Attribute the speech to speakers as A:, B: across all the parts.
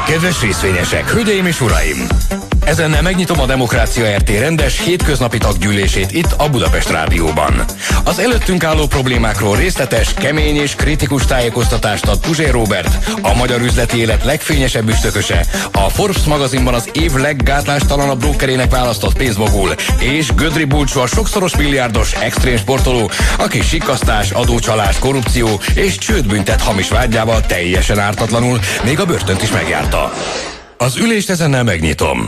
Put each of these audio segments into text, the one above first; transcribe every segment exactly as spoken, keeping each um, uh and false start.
A: Kedves részvényesek, hölgyeim és uraim! Ezennel megnyitom a Demokrácia er té rendes hétköznapi taggyűlését itt a Budapest Rádióban. Az előttünk álló problémákról részletes, kemény és kritikus tájékoztatást ad Puzsér Róbert, a magyar üzleti élet legfényesebb üstököse, a Forbes magazinban az év leggátlástalanabb brókerének választott pénzmogul, és Gödri Bulcsú, a sokszoros milliárdos extrém sportoló, aki sikkasztás, adócsalás, korrupció és csődbüntet hamis vádjával teljesen ártatlanul még a börtönt is megjárta. Az ülést ezennel megnyitom.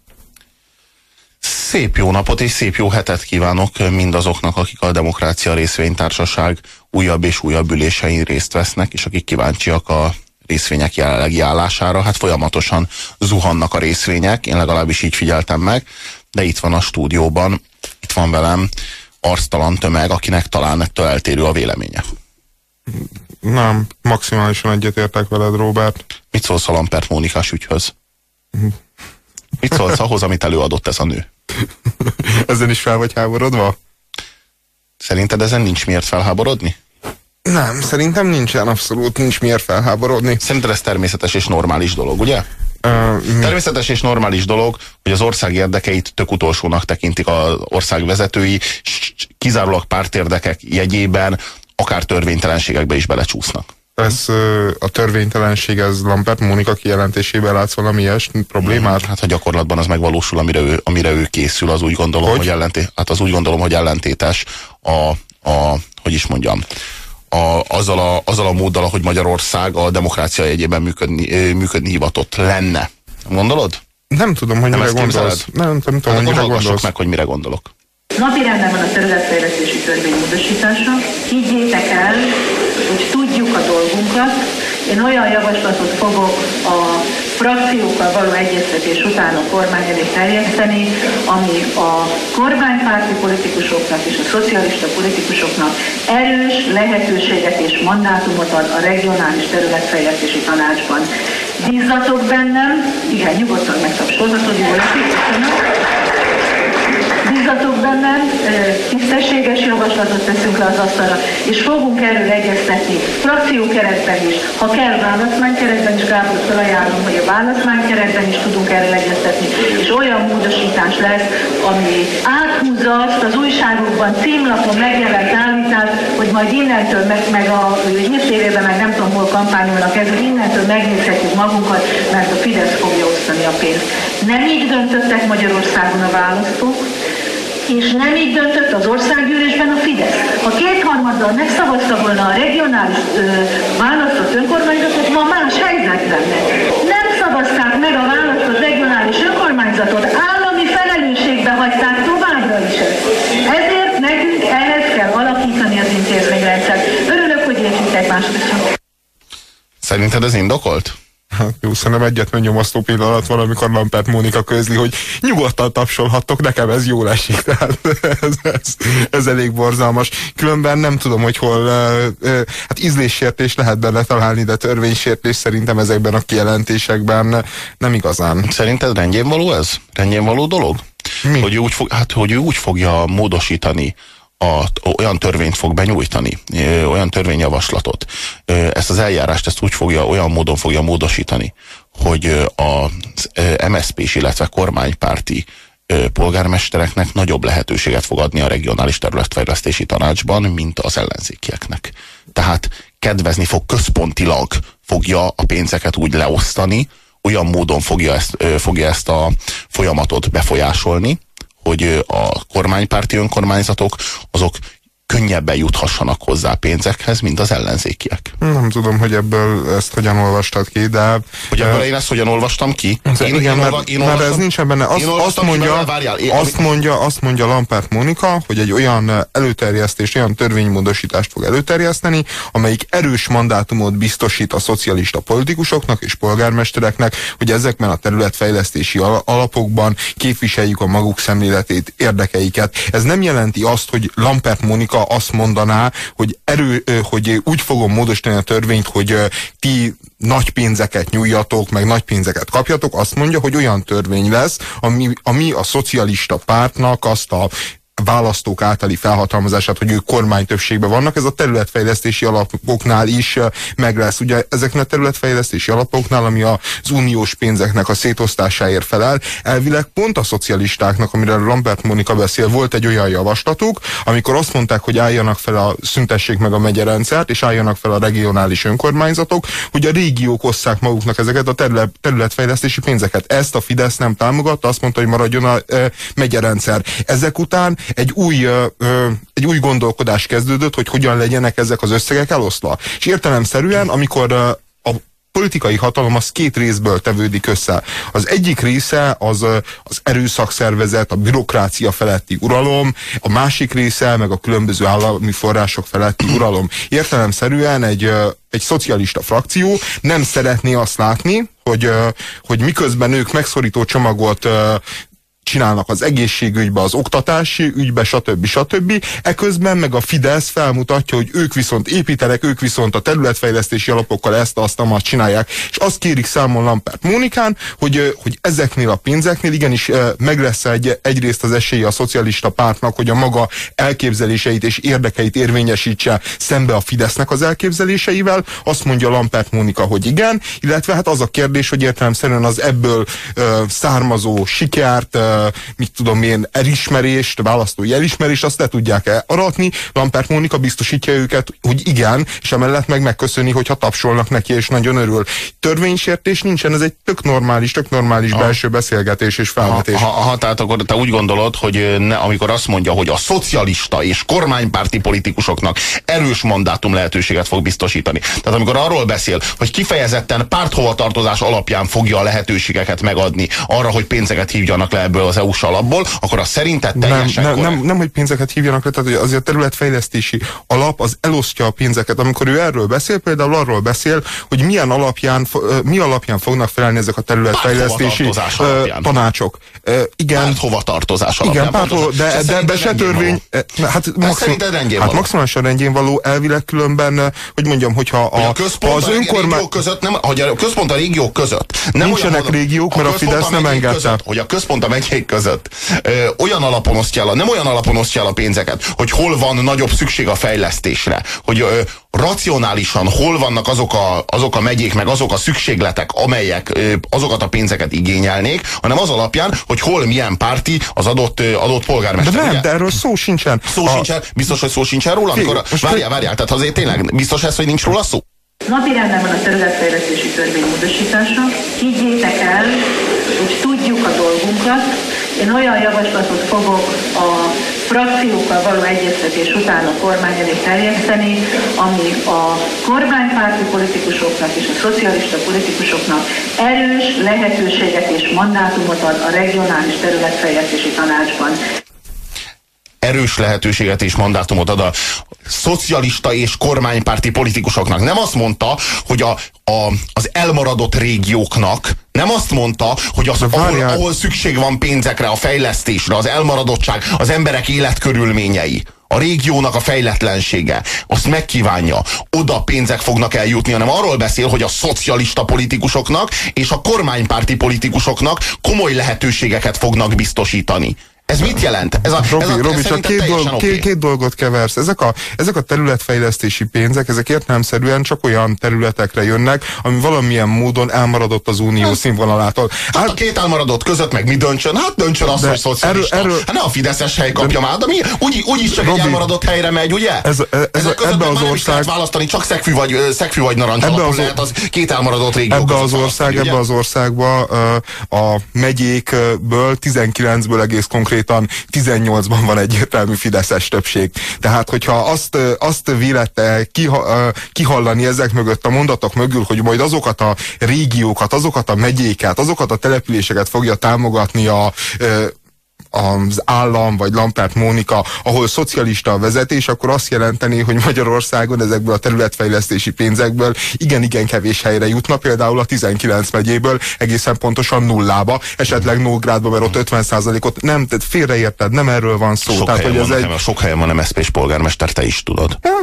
B: Szép jó napot és szép jó hetet kívánok mindazoknak, akik a Demokrácia Részvénytársaság újabb és újabb ülésein részt vesznek, és akik kíváncsiak a részvények jelenlegi állására. Hát folyamatosan zuhannak a részvények, én legalábbis így figyeltem meg, de itt van a stúdióban, itt van velem arctalan tömeg, akinek talán ettől eltérő a véleménye.
C: Nem, maximálisan egyetértek veled, Róbert.
B: Mit szólsz a Lampert Mónikás ügyhöz? Mit szólsz ahhoz, amit előadott ez a nő?
C: Ezen is fel vagy háborodva?
B: Szerinted ezen nincs miért felháborodni?
C: Nem, szerintem nincsen, abszolút nincs miért felháborodni.
B: Szerinted ez természetes és normális dolog, ugye? Uh, természetes és normális dolog, hogy az ország érdekeit tök utolsónak tekintik az ország vezetői, kizárólag pártérdekek jegyében akár törvénytelenségekbe is belecsúsznak.
C: Ez a törvénytelenség, ez Lampert Mónika kijelentésében látsz valami ilyes problémát?
B: Hát ha gyakorlatban az megvalósul, amire ő, amire ő készül, az úgy gondolom, hogy, hogy, ellenté, hát az úgy gondolom, hogy ellentétes a, a hogy is mondjam, a, azzal, a, azzal a móddal, ahogy Magyarország a demokrácia jegyében működni, működni hivatott lenne. Gondolod?
C: Nem tudom, hogy nem mire gondolsz. Nem, nem tudom,
B: hát
C: hogy mire gondolsz.
B: meg, hogy mire gondolok.
D: Napirenden van a területfejlesztési törvény módosítása. Higgyétek el, hogy tudjuk a dolgunkat. Én olyan javaslatot fogok a frakciókkal való egyeztetés után a kormány elé terjeszteni, ami a kormánypárti politikusoknak és a szocialista politikusoknak erős lehetőséget és mandátumot ad a regionális területfejlesztési tanácsban. Bízzatok bennem, igen, nyugodtan megtapsolhatod, jól esik, köszönöm. Bízzatok bennem, tisztességes javaslatot teszünk le az asztalra, és fogunk erről egyeztetni frakciókeretben is, ha kell választmánykeretben is, Gábor, felajánlom, hogy a választmánykeretben is tudunk erről egyeztetni, és olyan módosítás lesz, ami áthúzza azt az újságokban, címlapon megjelent állítást, hogy majd innentől, meg, meg a hírtévében, meg nem tudom hol kampányolnak ez, hogy innentől megnézhetjük magunkat, mert a Fidesz fogja osztani a pénzt. Nem így döntöttek Magyarországon a választók, és nem így döntött az országgyűlésben a Fidesz. Ha kétharmaddal megszavazta volna a regionális ö, választott önkormányzatot, ma más helyzet lenne. Nem szavazták meg a választott regionális önkormányzatot, állami felelősségbe hagyták továbbra is ezt. Ezért nekünk ehhez kell alakítani az intézményrendszert. Örülök, hogy értjük egymásra.
B: Szerinted ez indokolt?
C: Hát jó, szerintem egyetlen nyomasztó pillanat van, amikor Lampert Mónika közli, hogy nyugodtan tapsolhattok, nekem ez jól esik. Tehát ez, ez, ez elég borzalmas. Különben nem tudom, hogy hol, uh, uh, hát ízléssértés lehet benne találni, de törvénysértés szerintem ezekben a kijelentésekben nem igazán.
B: Szerinted rendjén való ez? Rendjén való dolog?
C: Mi?
B: Hogy, úgy fog, hát, hogy ő úgy fogja módosítani, A, olyan törvényt fog benyújtani, ö, olyan törvényjavaslatot, ö, ezt az eljárást ezt úgy fogja, olyan módon fogja módosítani, hogy ö, az ö, em es zé pés, illetve kormánypárti ö, polgármestereknek nagyobb lehetőséget fog adni a regionális területfejlesztési tanácsban, mint az ellenzékieknek. Tehát kedvezni fog, központilag fogja a pénzeket úgy leosztani, olyan módon fogja ezt, ö, fogja ezt a folyamatot befolyásolni, hogy a kormánypárti önkormányzatok azok könnyebben juthassanak hozzá pénzekhez, mint az ellenzékiek.
C: Nem tudom, hogy ebből ezt hogyan olvastad ki, de...
B: Hogy ebből én ezt hogyan olvastam ki?
C: Én, igen, én mert, olva, én mert olvastam, ez nincsen benne. Azt, azt, mondja, várjál, én, azt, mondja, azt mondja Lampert Mónika, hogy egy olyan előterjesztés, olyan törvénymódosítást fog előterjeszteni, amelyik erős mandátumot biztosít a szocialista politikusoknak és polgármestereknek, hogy ezekben a területfejlesztési alapokban képviseljük a maguk szemléletét, érdekeiket. Ez nem jelenti azt, hogy Lampert Mónika azt mondaná, hogy, erő, hogy úgy fogom módosítani a törvényt, hogy ti nagy pénzeket nyújjatok, meg nagy pénzeket kapjatok. Azt mondja, hogy olyan törvény lesz, ami, ami a szocialista pártnak azt a választók általi felhatalmazását, hogy ők kormánytöbbségben vannak, ez a területfejlesztési alapoknál is meg lesz. Ugye ezeknek a területfejlesztési alapoknál, ami az uniós pénzeknek a szétosztásáért felel, elvileg pont a szocialistáknak, amiről Lambert Mónika beszél, volt egy olyan javaslatuk, amikor azt mondták, hogy álljanak fel a szüntessék meg a megyerendszert, és álljanak fel a regionális önkormányzatok, hogy a régiók osszák maguknak ezeket a terület, területfejlesztési pénzeket. Ezt a Fidesz nem támogatta, azt mondta, hogy maradjon a e, megyerendszer. Ezek után egy új, e, egy új gondolkodás kezdődött, hogy hogyan legyenek ezek az összegek elosztva. És értelemszerűen, amikor e, a politikai hatalom az két részből tevődik össze. Az egyik része az, az erőszakszervezet, a bürokrácia feletti uralom, a másik része meg a különböző állami források feletti uralom. Értelemszerűen egy, egy szocialista frakció nem szeretné azt látni, hogy, hogy miközben ők megszorító csomagot csinálnak az egészségügybe, az oktatási ügybe, stb. stb. Eközben meg a Fidesz felmutatja, hogy ők viszont építenek, ők viszont a területfejlesztési alapokkal ezt, azt, azt csinálják. És azt kérik számon Lambert Mónikán, hogy, hogy ezeknél a pénzeknél igenis meg lesz egy, egyrészt az esélye a szocialista pártnak, hogy a maga elképzeléseit és érdekeit érvényesítse szembe a Fidesznek az elképzeléseivel. Azt mondja Lambert Mónika, hogy igen, illetve hát az a kérdés, hogy értelemszerűen az ebből ö, származó sikert, mit tudom én, elismerést, választói elismerést, azt le tudják-e aratni. Lambert Mónika biztosítja őket, hogy igen, és emellett meg megköszöni, hogyha tapsolnak neki, és nagyon örül. Törvénysértés nincsen, ez egy tök normális, tök normális ha. belső beszélgetés és felvetés.
B: Ha, ha, ha, tehát akkor te úgy gondolod, hogy ne, amikor azt mondja, hogy a szocialista és kormánypárti politikusoknak erős mandátum lehetőséget fog biztosítani. Tehát amikor arról beszél, hogy kifejezetten párthovatartozás alapján fogja a lehetőségeket megadni arra, hogy pénzeket hívjanak le ebből az é u-s alapból, akkor az szerinted teljesen
C: nem, nem, nem, nem, hogy pénzeket hívjanak le, tehát azért a területfejlesztési alap az elosztja a pénzeket. Amikor ő erről beszél, például arról beszél, hogy milyen alapján, mi alapján fognak felelni ezek a területfejlesztési uh, tanácsok. Uh, igen.
B: Párthovatartozás alapján.
C: Igen, párthova, de, de ebben se törvény. Hát, maxim, hát maximálisan rendjén való, elvileg különben, hogy mondjam, hogyha a,
B: a központ az a önkormány... között, nem, hogy a központ a régiók között. Nem
C: nincsenek olyan, régiók, mert a, a Fidesz nem engedte.
B: Között, hogy a központ a megyék között ö, olyan alapon osztja el, nem olyan alapon osztja el a pénzeket, hogy hol van nagyobb szükség a fejlesztésre, hogy ö, racionálisan hol vannak azok a, azok a megyék, meg azok a szükségletek, amelyek ö, azokat a pénzeket igényelnék, hanem az alapján, hogy hol milyen párti az adott, ö, adott polgármester.
C: De nem,
B: ugye?
C: De erről szó sincsen.
B: Szó a... sincsen? Biztos, hogy szó sincsen róla? Amikor, várjál, várjál, tehát azért tényleg biztos ez, hogy nincs róla szó?
D: Napirenden van a területfejlesztési törvény módosítása. Higgyétek el, hogy tudjuk a dolgunkat. Én olyan javaslatot fogok a frakciókkal való egyeztetés után a kormány elé terjeszteni, ami a kormánypárti politikusoknak és a szocialista politikusoknak erős lehetőséget és mandátumot ad a regionális területfejlesztési tanácsban.
B: Erős lehetőséget és mandátumot ad a szocialista és kormánypárti politikusoknak. Nem azt mondta, hogy a, a, az elmaradott régióknak, nem azt mondta, hogy az, ahol, ahol szükség van pénzekre, a fejlesztésre, az elmaradottság, az emberek életkörülményei, a régiónak a fejletlensége, azt megkívánja, oda pénzek fognak eljutni, hanem arról beszél, hogy a szocialista politikusoknak és a kormánypárti politikusoknak komoly lehetőségeket fognak biztosítani. Ez mit jelent? Ez a,
C: Robi,
B: ez a,
C: Robi csak két, dolg,
B: okay.
C: két, két dolgot keversz. Ezek a, ezek a területfejlesztési pénzek, ezek értelemszerűen csak olyan területekre jönnek, ami valamilyen módon elmaradott az unió hát, színvonalától.
B: Hát a két elmaradott között meg mi döntsön? Hát döntsön az, hogy szocialista. Erről, erről, hát ne a fideszes hely kapja már, de mi, úgy, úgyis csak Robi, egy elmaradott helyre megy, ugye? Ez, ez, Ezek között ebbe az ország... lehet választani, csak szegfű vagy, szegfű vagy narancs alapon lehet az két elmaradott régió
C: ebbe az ország, ebbe az országba a megyékből tizenkilencből egész konkrétan tizennyolcban van egyértelmű fideszes többség. Tehát, hogyha azt, azt vélette kihallani ezek mögött a mondatok mögül, hogy majd azokat a régiókat, azokat a megyéket, azokat a településeket fogja támogatni a az állam, vagy Lambert Mónika, ahol szocialista a vezetés, akkor azt jelenteni, hogy Magyarországon ezekből a területfejlesztési pénzekből igen-igen kevés helyre jutna, például a tizenkilenc megyéből egészen pontosan nullába, esetleg Nógrádba, mert ott ötven százalékot nem, tehát félreérted, nem erről van szó.
B: Sok,
C: tehát,
B: helyen,
C: hogy
B: van,
C: ez egy...
B: sok helyen van em es zé pés polgármester, te is tudod.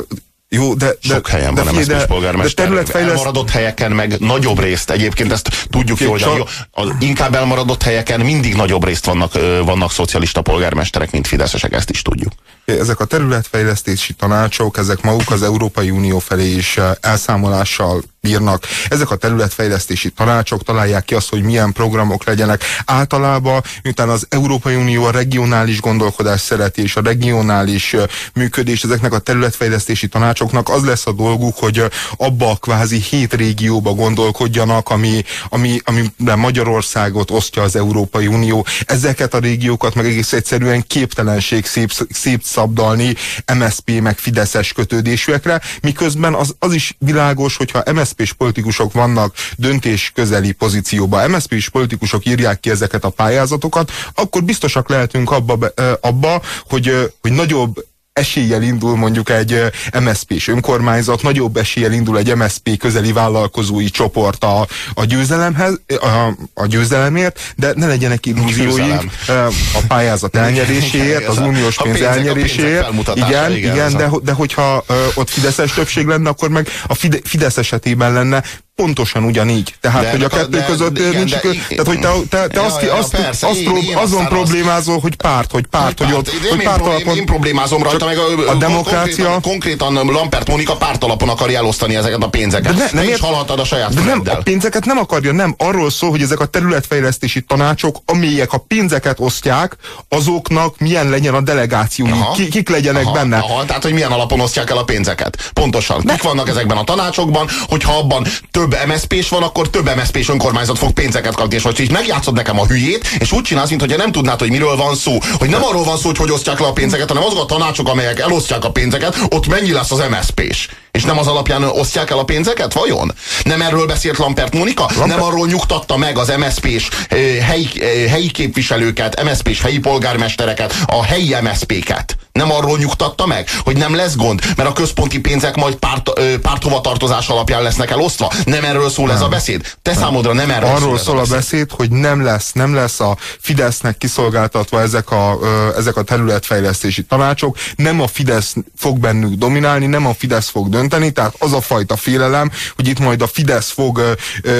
C: Jó, de, de,
B: sok helyen
C: de,
B: van em es zé pés polgármester. Területfejleszt... Elmaradott helyeken meg nagyobb részt, egyébként ezt tudjuk jól, de az inkább elmaradott helyeken mindig nagyobb részt vannak, vannak szocialista polgármesterek, mint fideszesek, ezt is tudjuk.
C: Ezek a területfejlesztési tanácsok, ezek maguk az Európai Unió felé is elszámolással bírnak. Ezek a területfejlesztési tanácsok találják ki azt, hogy milyen programok legyenek. Általában, miután az Európai Unió a regionális gondolkodást szereti, és a regionális működés, ezeknek a területfejlesztési tanácsoknak az lesz a dolguk, hogy abba a kvázi hét régióba gondolkodjanak, ami, ami, amiben Magyarországot osztja az Európai Unió. Ezeket a régiókat meg egész egyszerűen képtelenség szép, szép szabdalni em es zé pé meg fideszes kötődésűekre, miközben az, az is világos, hogyha em es zé pés politikusok vannak döntés közeli pozícióban, em es zé pés politikusok írják ki ezeket a pályázatokat, akkor biztosak lehetünk abba, abba hogy, hogy nagyobb eséllyel indul mondjuk egy em es zé pés önkormányzat, nagyobb eséllyel indul egy em es zé pé közeli vállalkozói csoport a, a győzelemhez, a, a győzelemért, de ne legyenek illúzióink a pályázat elnyeréséért, az uniós pénz elnyeréséért. Igen, igen, igen, de, de hogyha ott fideszes többség lenne, akkor meg a Fide, Fidesz esetében lenne pontosan ugyanígy. Tehát, de, hogy a kettő de, között de, nincs... De, tehát, hogy te, te, te ja, azt, ja, azt, persze, azt én, prób, én azon problémázol, hogy párt, hogy párt, hogy, hogy ott... Hogy
B: párt én, alapon, én problémázom rajta, meg a,
C: a demokrácia...
B: Konkrétan, konkrétan Lampert Mónika párt alapon akarja elosztani ezeket a pénzeket. De ne, nem is hallhattad a saját
C: de nem, a pénzeket nem akarja, nem. Arról szól, hogy ezek a területfejlesztési tanácsok, amelyek a pénzeket osztják, azoknak milyen legyen a delegációjuk, ki, kik legyenek aha, benne.
B: Aha, tehát, hogy milyen alapon osztják el a pénzeket. Pontosan. Kik vannak ezekben a tanácsokban, hogyha abban több em es zé pés van, akkor több em es zé pés önkormányzat fog pénzeket kapni, és most így megjátszod nekem a hülyét, és úgy csinálsz, mintha nem tudnád, hogy miről van szó. Hogy nem arról van szó, hogy hogy osztják le a pénzeket, hanem azok a tanácsok, amelyek elosztják a pénzeket, ott mennyi lesz az em es zé pés. És nem az alapján osztják el a pénzeket, vajon? Nem erről beszélt Lampert Mónika? Lampert... Nem arról nyugtatta meg az em es zé pés helyi, helyi képviselőket, em es zé pés helyi polgármestereket, a helyi em es zé péket? Nem arról nyugtatta meg, hogy nem lesz gond, mert a központi pénzek majd párt, párthovatartozás alapján lesznek elosztva? Nem erről szól nem. ez a beszéd? Te nem. számodra nem erről
C: arról
B: szól,
C: szól a beszéd, beszéd hogy nem lesz, nem lesz a Fidesznek kiszolgáltatva ezek a, ezek a területfejlesztési tanácsok, nem a Fidesz fog bennük dominálni, nem a Fidesz fog dönteni, tehát az a fajta félelem, hogy itt majd a Fidesz fog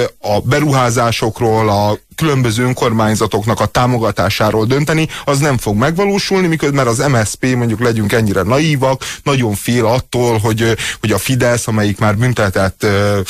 C: a beruházásokról, a különböző önkormányzatoknak a támogatásáról dönteni, az nem fog megvalósulni, miközben az em es zé pé, mondjuk legyünk ennyire naívak, nagyon fél attól, hogy, hogy a Fidesz, amelyik már büntetett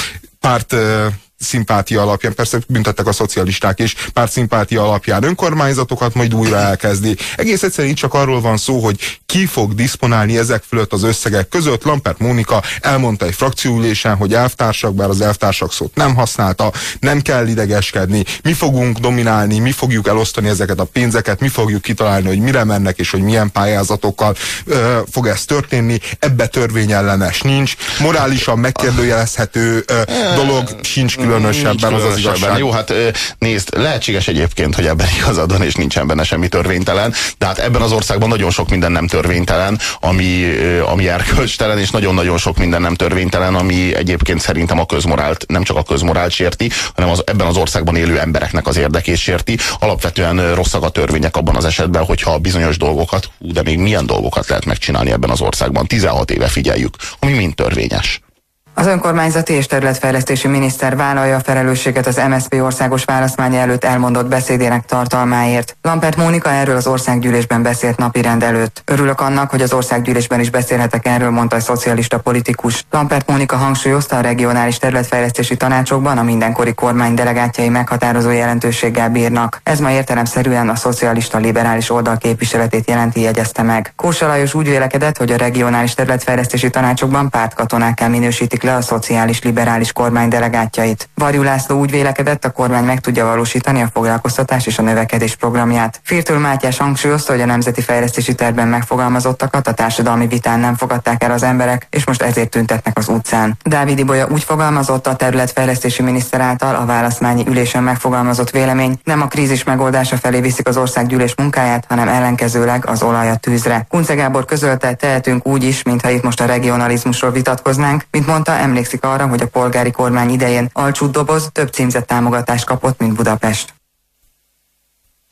C: párt szimpátia alapján, persze büntettek a szocialisták is, párt szimpátia alapján önkormányzatokat majd újra elkezdi. Egész egyszerűen csak arról van szó, hogy ki fog diszponálni ezek fölött az összegek között. Lampert Mónika elmondta egy frakcióülésen, hogy elvtársak, bár az elvtársak szót nem használta, nem kell idegeskedni, mi fogunk dominálni, mi fogjuk elosztani ezeket a pénzeket, mi fogjuk kitalálni, hogy mire mennek, és hogy milyen pályázatokkal ö, fog ez történni. Ebbe törvényellenes nincs, morálisan megkérdőjelezhető ö, dolog sincs különösebben, az az igazság.
B: Jó, hát nézd, lehetséges egyébként, hogy ebben igazad van, és nincsen benne semmi törvénytelen, de hát ebben az országban nagyon sok minden nem törvénytelen, ami, ami erkölcstelen, és nagyon-nagyon sok minden nem törvénytelen, ami egyébként szerintem a közmorált, nem csak a közmorált sérti, hanem az, ebben az országban élő embereknek az érdekét sérti. Alapvetően rosszak a törvények abban az esetben, hogyha bizonyos dolgokat, hú, de még milyen dolgokat lehet megcsinálni ebben az országban. tizenhat éve figyeljük, ami mind törvényes.
E: Az önkormányzati és területfejlesztési miniszter vállalja a felelősséget az em es zé pé országos választmánya előtt elmondott beszédének tartalmáért. Lampert Mónika erről az országgyűlésben beszélt napirend előtt. Örülök annak, hogy az országgyűlésben is beszélhetek erről, mondta a szocialista politikus. Lampert Mónika hangsúlyozta, a regionális területfejlesztési tanácsokban a mindenkori kormány delegátjai meghatározó jelentőséggel bírnak. Ez ma értelemszerűen a szocialista liberális oldal képviseletét jelenti, jegyezte meg. Kósa Lajos úgy vélekedett, hogy a regionális területfejlesztési tanácsokban pártkatonák minősítik le a szociális liberális kormány delegátjait. Varjú László úgy vélekedett, a kormány meg tudja valósítani a foglalkoztatás és a növekedés programját. Firtől Mátyás hangsúlyozta, hogy a nemzeti fejlesztési tervben megfogalmazottakat a társadalmi vitán nem fogadták el az emberek, és most ezért tüntetnek az utcán. Dávid Ibolya úgy fogalmazott, a területfejlesztési miniszter által a választmányi ülésen megfogalmazott vélemény nem a krízis megoldása felé viszik az országgyűlés munkáját, hanem ellenkezőleg az olaj a tűzre. Kunce Gábor közölte, tehetünk úgy is, mintha itt most a regionalizmusról vitatkoznánk, mint mondta, emlékszik arra, hogy a polgári kormány idején Alcsút Doboz több címzett támogatást kapott, mint Budapest.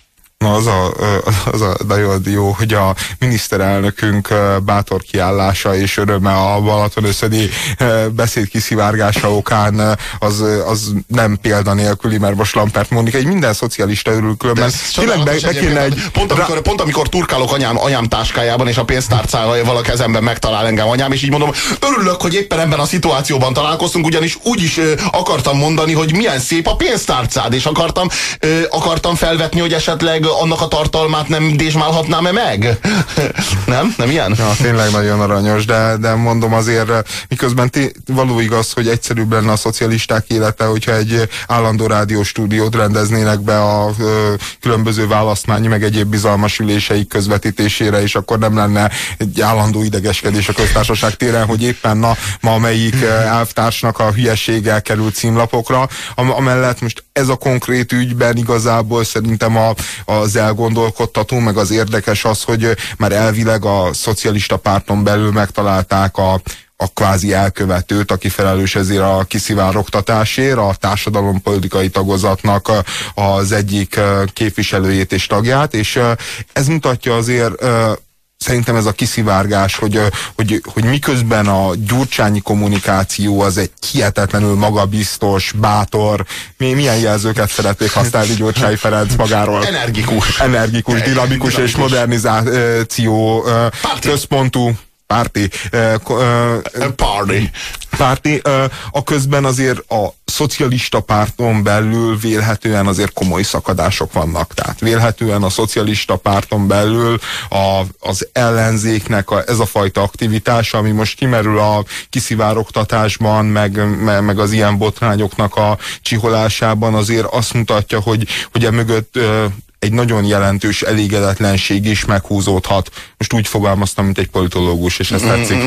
C: Na az a, az a nagyon jó, hogy a miniszterelnökünk bátor kiállása és öröme a Balatonöszödi beszéd kiszivárgása okán az, az nem példanélküli, mert most Lampert Mónika, egy minden szocialista örül különben. Tényleg be, be kéne egy...
B: Pont amikor, pont amikor turkálok anyám, anyám táskájában, és a pénztárcával a kezemben megtalál engem anyám, és így mondom, örülök, hogy éppen ebben a szituációban találkoztunk, ugyanis úgy is ö, akartam mondani, hogy milyen szép a pénztárcád, és akartam, ö, akartam felvetni, hogy esetleg annak a tartalmát nem dézsmálhatnám-e meg? Nem? Nem ilyen?
C: Ja, tényleg nagyon aranyos, de, de mondom azért, miközben té, való igaz, hogy egyszerűbb lenne a szocialisták élete, hogyha egy állandó rádióstúdiót rendeznének be a ö, különböző választmányi, meg egyéb bizalmas üléseik közvetítésére, és akkor nem lenne egy állandó idegeskedés a köztársaság téren, hogy éppen na, ma melyik elvtársnak a hülyeséggel került címlapokra. Am amellett most ez a konkrét ügyben igazából szerintem a, az elgondolkodtató, meg az érdekes az, hogy már elvileg a szocialista párton belül megtalálták a a kvázi elkövetőt, aki felelős ezért a kiszivárogtatásért, a társadalompolitikai tagozatnak az egyik képviselőjét és tagját, és ez mutatja azért szerintem ez a kiszivárgás, hogy, hogy, hogy miközben a gyurcsányi kommunikáció az egy hihetetlenül magabiztos, bátor, milyen jelzőket szeretnék használni Gyurcsány Ferenc magáról?
B: Energikus.
C: Energikus, dinamikus, dinamikus és modernizáció központú párti.
B: Party.
C: Párti. A közben azért a szocialista párton belül vélhetően azért komoly szakadások vannak. Tehát vélhetően a szocialista párton belül a, az ellenzéknek a, ez a fajta aktivitása, ami most kimerül a kiszivárogtatásban, meg, meg, meg az ilyen botrányoknak a csiholásában, azért azt mutatja, hogy, hogy e mögött egy nagyon jelentős elégedetlenség is meghúzódhat. Most úgy fogalmaztam, mint egy politológus, és ez tetszik.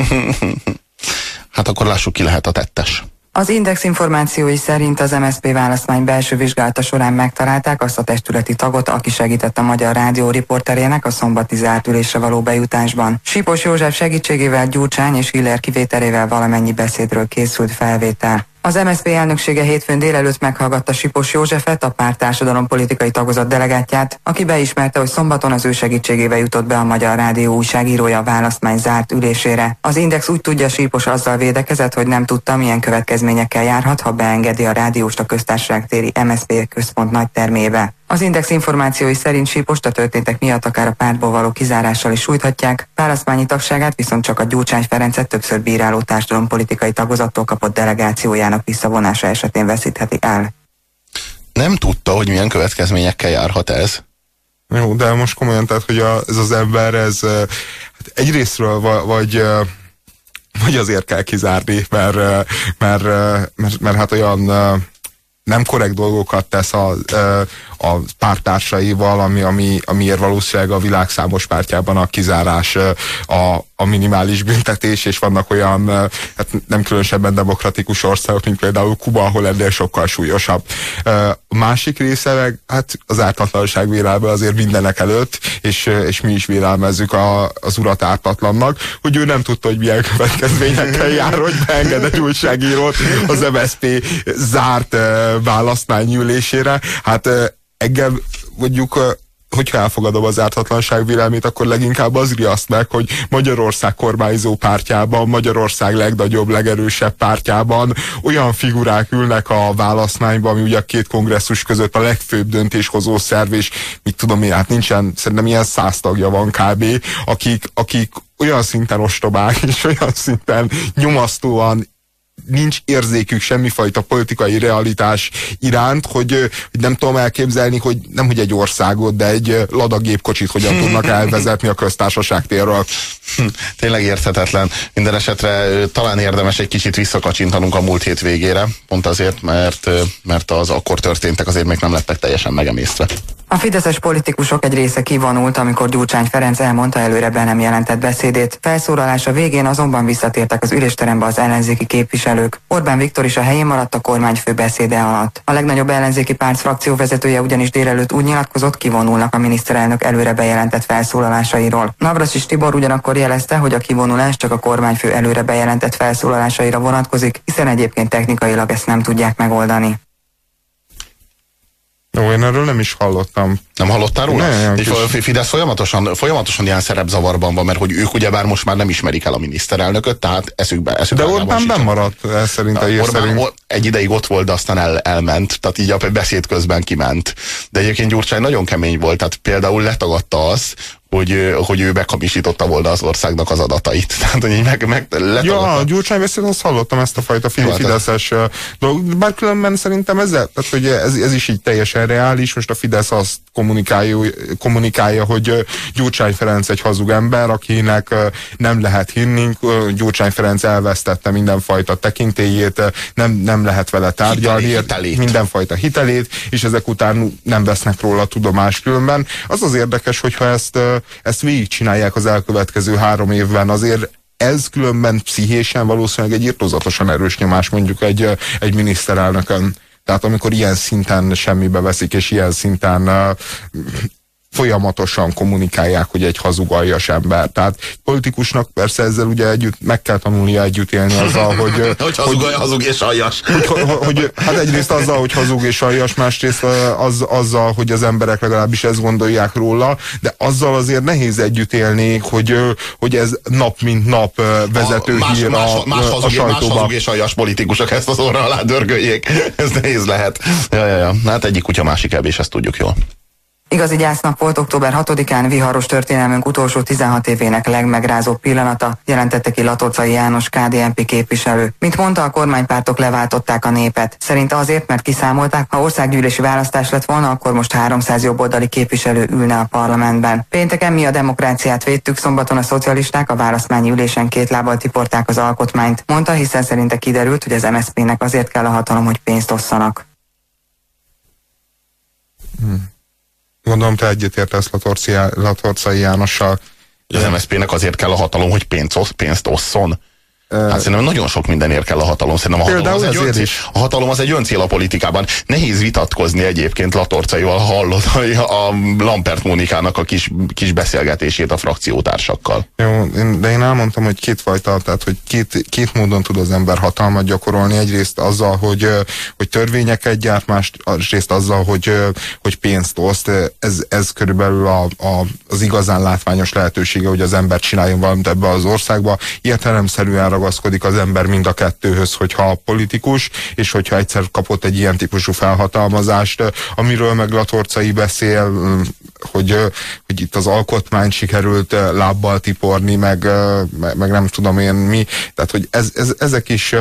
B: Hát akkor lássuk, ki lehet a tettes.
E: Az Index információi szerint az em es zé pé választmány belső vizsgálata során megtalálták azt a testületi tagot, aki segített a Magyar Rádió riporterjének a szombati zárt ülésre való bejutásban. Sipos József segítségével, Gyurcsány és Hiller kivételével valamennyi beszédről készült felvétel. Az em es zé pé elnöksége hétfőn délelőtt meghallgatta Sipos Józsefet, a párt társadalompolitikai tagozat delegátját, aki beismerte, hogy szombaton az ő segítségével jutott be a Magyar Rádió újságírója a választmány zárt ülésére. Az Index úgy tudja, Sipos azzal védekezett, hogy nem tudta, milyen következményekkel járhat, ha beengedi a rádióst a köztársaság téri em es zé pé központ nagy termébe. Az Index információi szerint Sipost a történtek miatt akár a pártból való kizárással is sújthatják, választmányi tagságát viszont csak a Gyurcsány Ferencet többször bíráló társadalompolitikai tagozattól kapott delegációjának visszavonása esetén veszítheti el.
B: Nem tudta, hogy milyen következményekkel járhat ez.
C: Jó, de most komolyan, tehát, hogy a, ez az ember, ez hát egyrésztről vagy, vagy azért kell kizárni, mert, mert, mert, mert hát olyan nem korrekt dolgokat tesz a, a párttársaival, ami, ami, amiért valószínűleg a világ számos pártjában a kizárás a, a minimális büntetés, és vannak olyan hát nem különösebben demokratikus országok, mint például Kuba, ahol ennél sokkal súlyosabb. A másik része meg hát az ártatlanság vélelme azért mindenek előtt, és, és mi is vélelmezzük a, az urat ártatlannak, hogy ő nem tudta, hogy milyen következményekkel jár, hogy beenged egy újságírót az em es zé pé zárt választmányi ülésére. Hát engem mondjuk, hogyha elfogadom az ártatlanság vélelmét, akkor leginkább az riaszt meg, hogy Magyarország kormányzó pártjában, Magyarország legnagyobb, legerősebb pártjában olyan figurák ülnek a választmányban, ami ugye a két kongresszus között a legfőbb döntéshozó szerv, és mit tudom én, hát nincsen, szerintem ilyen száz tagja van kb., akik, akik olyan szinten ostobák, és olyan szinten nyomasztóan nincs érzékük semmifajta politikai realitás iránt, hogy, hogy nem tudom elképzelni, hogy nem hogy egy országot, de egy Lada gépkocsit hogyan tudnak elvezetni a köztársaság térről.
B: Tényleg érthetetlen. Minden esetre talán érdemes egy kicsit visszakacsintanunk a múlt hét végére, pont azért, mert, mert az akkor történtek azért még nem lettek teljesen megemésztve.
E: A fideszes politikusok egy része kivonult, amikor Gyurcsány Ferenc elmondta előre be nem jelentett beszédét. Felszólalása végén azonban visszatértek az ülésterembe az ellenzéki képviselők. Orbán Viktor is a helyén maradt a kormányfő beszéde alatt. A legnagyobb ellenzéki párt frakcióvezetője ugyanis délelőtt úgy nyilatkozott, kivonulnak a miniszterelnök előre bejelentett felszólalásairól. Navracsics Tibor ugyanakkor jelezte, hogy a kivonulás csak a kormányfő előre bejelentett felszólalásaira vonatkozik, hiszen egyébként technikailag ezt nem tudják megoldani.
C: Ó, én erről nem is hallottam.
B: Nem hallottál róla?
C: Ne,
B: kis... Fidesz folyamatosan, folyamatosan ilyen szerepzavarban van, mert hogy ők ugyebár most már nem ismerik el a miniszterelnököt, tehát eszükbe, eszükbe
C: de Orbán benn maradt, ez szerint a
B: Orbán
C: szerint.
B: Egy ideig ott volt, de aztán el, elment, tehát így a beszéd közben kiment. De egyébként Gyurcsány nagyon kemény volt, tehát például letagadta azt, hogy, hogy ő bekamisította volna az országnak az adatait. Tehát, hogy így meg, meg
C: ja, a Gyurcsány beszéd, azt hallottam ezt a fajta fideszes dolgot, bár különben szerintem ez, tehát, hogy ez, ez is így teljesen reális, most a Fidesz azt kommunikálja, kommunikálja, hogy Gyurcsány Ferenc egy hazug ember, akinek nem lehet hinni, Gyurcsány Ferenc elvesztette mindenfajta tekintélyét, nem, nem lehet vele tárgyalni,
B: hitelét.
C: mindenfajta hitelét, és ezek után nem vesznek róla tudomást különben. Az az érdekes, hogyha ezt ezt végigcsinálják az elkövetkező három évben, azért ez különben pszichésen valószínűleg egy irtózatosan erős nyomás mondjuk egy, egy miniszterelnökön. Tehát amikor ilyen szinten semmibe veszik, és ilyen szinten uh, folyamatosan kommunikálják, hogy egy hazug aljas ember. Tehát politikusnak persze ezzel ugye együtt meg kell tanulnia együtt élni azzal, hogy...
B: hogy hazug, hogy, hazug és aljas.
C: Hogy, hogy, hogy, hát egyrészt azzal, hogy hazug és aljas, másrészt az, azzal, hogy az emberek legalábbis ezt gondolják róla, de azzal azért nehéz együtt élni, hogy, hogy ez nap mint nap vezető
B: a, más,
C: hír
B: más,
C: a,
B: más, hazug,
C: a sajtóban.
B: Más hazug és aljas politikusok ezt az orra alá dörgöljék. Ez nehéz lehet. Ja, ja, ja. Hát egyik kutya másik evés, ezt tudjuk jól.
E: Igazi gyásznap volt október hatodikán, viharos történelmünk utolsó tizenhat évének legmegrázóbb pillanata, jelentette ki Latorcai János ká dé en pé képviselő. Mint mondta, a kormánypártok leváltották a népet. Szerint azért, mert kiszámolták, ha országgyűlési választás lett volna, akkor most háromszáz jobboldali képviselő ülne a parlamentben. Pénteken mi a demokráciát védtük, szombaton a szocialisták a választmányi ülésen két lábbal tiporták az alkotmányt. Mondta, hiszen szerinte kiderült, hogy az em es zé pének azért kell a hatalom, hogy pénzt osszanak.
C: Hmm. Gondolom, te egyetértesz Latorcai Jánossal.
B: Az em es zé pének azért kell a hatalom, hogy pénzt, pénzt osszon. Hát szerintem nagyon sok mindenért kell a hatalom. Szerintem a hatalom, az egy öncél, a hatalom az egy öncél a politikában. Nehéz vitatkozni egyébként Latorcaival, hallod a Lampert Mónikának a kis, kis beszélgetését a frakciótársakkal.
C: Jó, de én elmondtam, hogy kétfajta, tehát hogy két, két módon tud az ember hatalmat gyakorolni. Egyrészt azzal, hogy, hogy törvényeket gyárt, másrészt azzal, hogy, hogy pénzt oszt. Ez, ez körülbelül a, a, az igazán látványos lehetősége, hogy az ember csináljon valamit ebbe az országba. Értelemszerűen ragaszkodik az ember mind a kettőhöz, hogyha politikus, és hogyha egyszer kapott egy ilyen típusú felhatalmazást, amiről meg Latorcai beszél, hogy, hogy itt az alkotmányt sikerült lábbal tiporni, meg, meg, meg nem tudom én mi. Tehát, hogy ez, ez, ezek is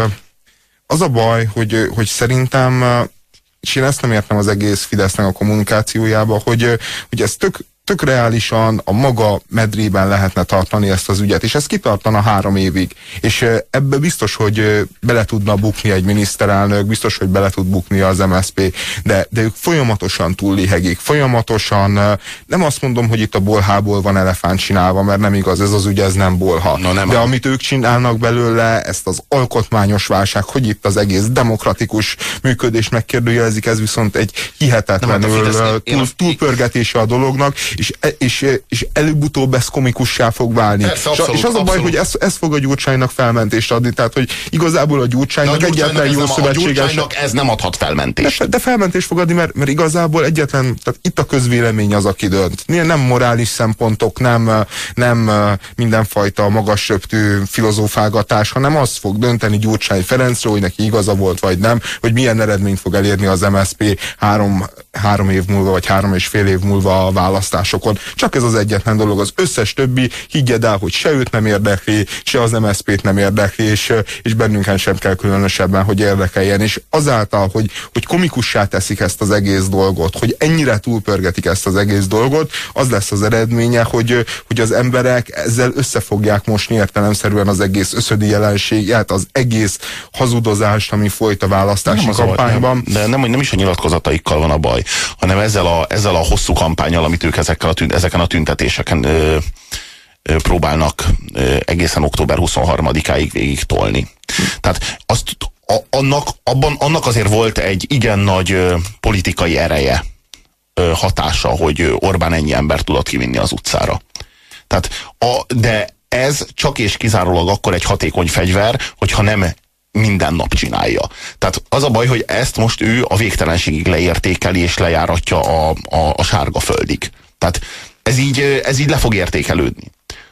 C: az a baj, hogy, hogy szerintem, és én ezt nem értem az egész Fidesznek a kommunikációjába, hogy, hogy ez tök tök reálisan a maga medrében lehetne tartani ezt az ügyet, és ez kitartana három évig. És ebbe biztos, hogy bele tudna bukni egy miniszterelnök, biztos, hogy bele tud bukni az em es zé pé, de, de ők folyamatosan túllihegik, folyamatosan, nem azt mondom, hogy itt a bolhából van elefánt csinálva, mert nem igaz, ez az ügy, ez nem bolha. No, nem de nem. Amit ők csinálnak belőle, ezt az alkotmányos válság, hogy itt az egész demokratikus működés megkérdőjelezik, ez viszont egy hihetetlenül túl, túlpörgetése a dolognak, És, és, és előbb-utóbb ez komikussá fog válni. Persze, abszolút, és az a baj, abszolút. hogy ez, ez fog a Gyurcsánynak felmentést adni, tehát hogy igazából a Gyurcsánynak, a Gyurcsánynak egyetlen jó szövetséges.
B: Ez nem adhat felmentést.
C: De, de felmentést fog adni, mert, mert igazából egyetlen, tehát itt a közvélemény az, aki dönt. Nem morális szempontok, nem, nem mindenfajta magasröptű filozófálgatás, hanem az fog dönteni Gyurcsány Ferencről, hogy neki igaza volt, vagy nem, hogy milyen eredményt fog elérni az em es zé pé három, három év múlva, vagy három és fél év múlva a választás. Csak ez az egyetlen dolog, az összes többi, higgyed el, hogy se őt nem érdekli, se az em es zé pét nem érdekli, és, és bennünken sem kell különösebben, hogy érdekeljen. És azáltal, hogy, hogy komikussá teszik ezt az egész dolgot, hogy ennyire túlpörgetik ezt az egész dolgot, az lesz az eredménye, hogy, hogy az emberek ezzel össze fogják mosni értelemszerűen az egész összödi jelenséget, az egész hazudozást, ami folyt a választási nem kampányban.
B: Nem, de nem, nem is a nyilatkozataikkal van a baj, hanem ezzel a, ezzel a hosszú kampánnyal, amit ők ezekkel a tünt, ezeken a tüntetéseken ö, ö, próbálnak ö, egészen október huszonharmadikáig végig tolni. Tehát azt, a, annak, abban, annak azért volt egy igen nagy ö, politikai ereje, ö, hatása, hogy Orbán ennyi embert tudott kivinni az utcára. Tehát a, de ez csak és kizárólag akkor egy hatékony fegyver, hogyha nem minden nap csinálja. Tehát az a baj, hogy ezt most ő a végtelenségig leértékeli és lejáratja a, a, a sárga földig. Tehát ez így, ez így le fog értékelődni.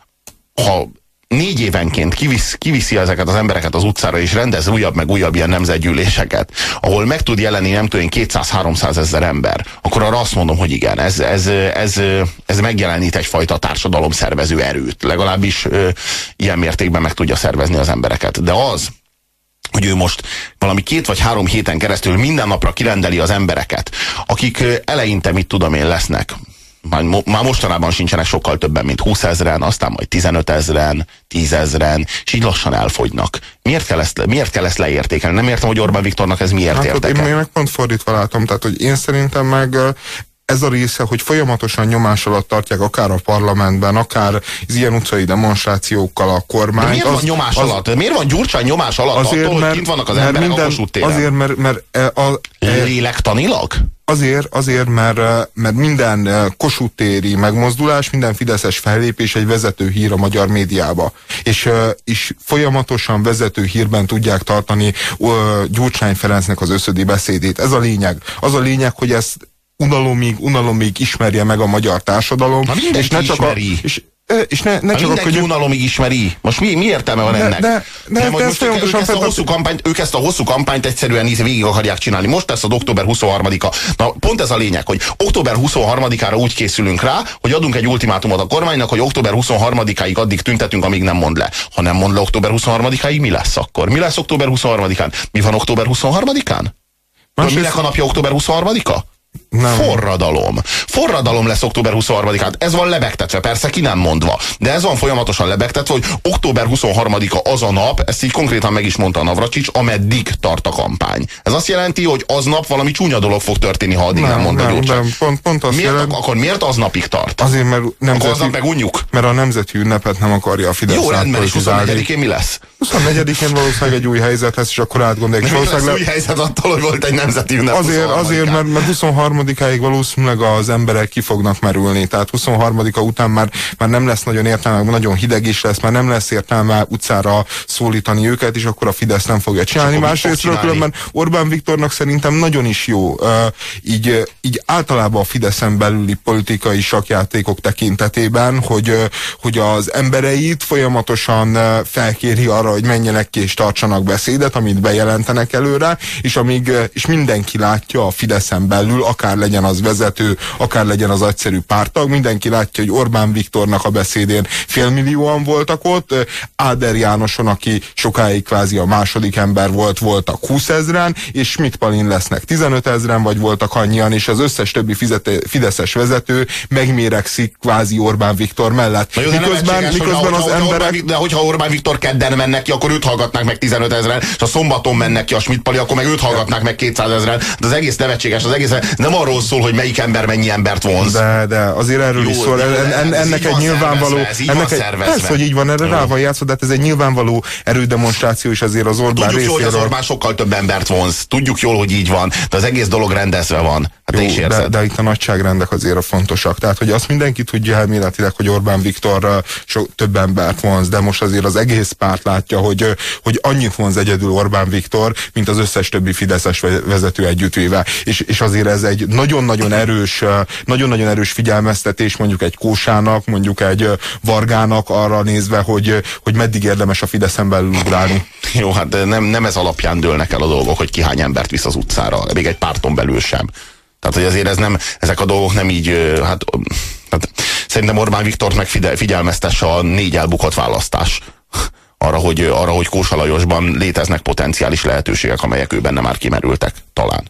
B: Ha négy évenként kivisz, kiviszi ezeket az embereket az utcára, és rendez újabb meg újabb ilyen nemzetgyűléseket, ahol meg tud jelenni, nem tudom, kétszáz-háromszáz ezer ember, akkor arra azt mondom, hogy igen, ez, ez, ez, ez megjelenít egyfajta társadalomszervező erőt. Legalábbis ö, ilyen mértékben meg tudja szervezni az embereket. De az, hogy ő most valami két vagy három héten keresztül minden napra kirendeli az embereket, akik eleinte, mit tudom én, lesznek, Már, már mostanában sincsenek sokkal többen, mint húszezren, aztán majd tizenötezren, tízezren, és így lassan elfogynak. Miért kell ezt, miért kell ezt leértékelni? Nem értem, hogy Orbán Viktornak ez miért
C: hát,
B: értékel.
C: Én meg pont fordítva látom, tehát hogy én szerintem meg ez a része, hogy folyamatosan nyomás alatt tartják akár a parlamentben, akár az ilyen utcai demonstrációkkal a kormányt.
B: De miért az, van nyomás az, alatt? Miért van Gyurcsány nyomás alatt azért, attól, mert, hogy kint vannak az emberek minden, a Kossuth téren? Azért, mert... mert a, a, Lélektanilag?
C: Azért, azért mert, mert minden Kossuth téri megmozdulás, minden fideszes fellépés egy vezető hír a magyar médiába. És, és folyamatosan vezető hírben tudják tartani Gyurcsány Ferencnek az összödi beszédét. Ez a lényeg. Az a lényeg, hogy ezt unalomig, unalomig ismerje meg a magyar társadalom.
B: Na
C: és ne csak a, és, és ne, ne csak
B: mindenki unalomig ismeri. Most mi, mi értelme van ennek?
C: De, de, de, de
B: most ők, ők, ezt a hosszú kampányt, ők ezt a hosszú kampányt egyszerűen végig akarják csinálni. Most lesz az október huszonharmadika. Na, pont ez a lényeg, hogy október huszonharmadikára úgy készülünk rá, hogy adunk egy ultimátumot a kormánynak, hogy október huszonharmadikáig addig tüntetünk, amíg nem mond le. Ha nem mond le október huszonharmadikáig, mi lesz akkor? Mi lesz október huszonharmadikán? Mi van október huszonharmadikán? Minek a napja október huszonharmadika? Nem. Forradalom. Forradalom lesz október huszonharmadikán. Ez van lebegtetve, persze ki nem mondva. De ez van folyamatosan lebegtetve, hogy október huszonharmadika az a nap, ezt így konkrétan meg is mondta Navracsics, ameddig tart a kampány. Ez azt jelenti, hogy aznap valami csúnya dolog fog történni, ha addig nem, nem mond a Gyurcsány.
C: Pont, pont azt
B: miért,
C: jelent...
B: Akkor miért aznapig tart?
C: Azért, mert nemzeti...
B: aznap meg unjuk.
C: Mert a nemzeti ünnepet nem akarja a Fidesz.
B: Jó, rendben, és huszonnegyedikén mi lesz?
C: huszonnegyedikén valószínűleg egy új helyzet lesz, és akkor átgondolják.
B: Mi lesz új helyzet attól, hogy volt egy nemzeti ünnep?
C: Azért, azért mert, mert huszonharmadikáig valószínűleg az emberek ki fognak merülni. Tehát huszonharmadika után már, már nem lesz nagyon értelme, nagyon hideg is lesz, már nem lesz értelme utcára szólítani őket, és akkor a Fidesz nem fogja csinálni. Másrésztről különben Orbán Viktornak szerintem nagyon is jó. Uh, így, így általában a Fideszen belüli politikai sakkjátékok tekintetében, hogy, uh, hogy az embereit folyamatosan uh, felkéri arra, hogy menjenek ki és tartsanak beszédet, amit bejelentenek előre, és amíg uh, és mindenki látja a Fideszen belül, akár legyen az vezető, akár legyen az egyszerű párttag, mindenki látja, hogy Orbán Viktornak a beszédén félmillióan voltak ott, Áder Jánoson, aki sokáig kvázi a második ember volt, voltak húszezren, és Schmidt Palin lesznek tizenötezren, vagy voltak annyian, és az összes többi fizete, fideszes vezető megméregszik kvázi Orbán Viktor mellett.
B: Jó, miközben miközben az emberek... Orbán, de hogyha Orbán Viktor kedden mennek ki, akkor őt hallgatnák meg tizenötezren, és ha szombaton mennek ki a Schmidt Palin, akkor meg őt hallgatnák meg kétszázezren. De az egész nevetséges, az egész nem arról szól, hogy melyik ember mennyi embert vonz.
C: De, de azért erről jó, is szól. En, en, ennek egy nyilvánvaló... Ennek egy, persze, hogy így van, erre rá van játszva, de hát ez egy nyilvánvaló erődemonstráció is azért az Orbán
B: részéről. Tudjuk jól, hogy az Orbán sokkal több embert vonz. Tudjuk jól, hogy így van, de az egész dolog rendezve van. Hát jó,
C: de, de itt a nagyságrendek azért a fontosak. Tehát, hogy azt mindenki tudja elméletileg, hogy Orbán Viktor uh, so, több embert vonz, de most azért az egész párt látja, hogy, uh, hogy annyit vonz egyedül Orbán Viktor, mint az összes többi fideszes vezető együttvéve. És, és azért ez egy nagyon-nagyon erős, uh, nagyon-nagyon erős figyelmeztetés mondjuk egy Kósának, mondjuk egy uh, Vargának arra nézve, hogy, uh, hogy meddig érdemes a Fideszen belül ugrálni.
B: Jó, hát nem, nem ez alapján dőlnek el a dolgok, hogy ki hány embert visz az utcára, még egy párton belül sem. Tehát, hogy azért ez nem, ezek a dolgok nem így, hát, hát szerintem Orbán Viktort meg figyelmeztesse a négy elbukott választás arra, hogy, arra, hogy Kósa Lajosban léteznek potenciális lehetőségek, amelyek ő benne már kimerültek, talán.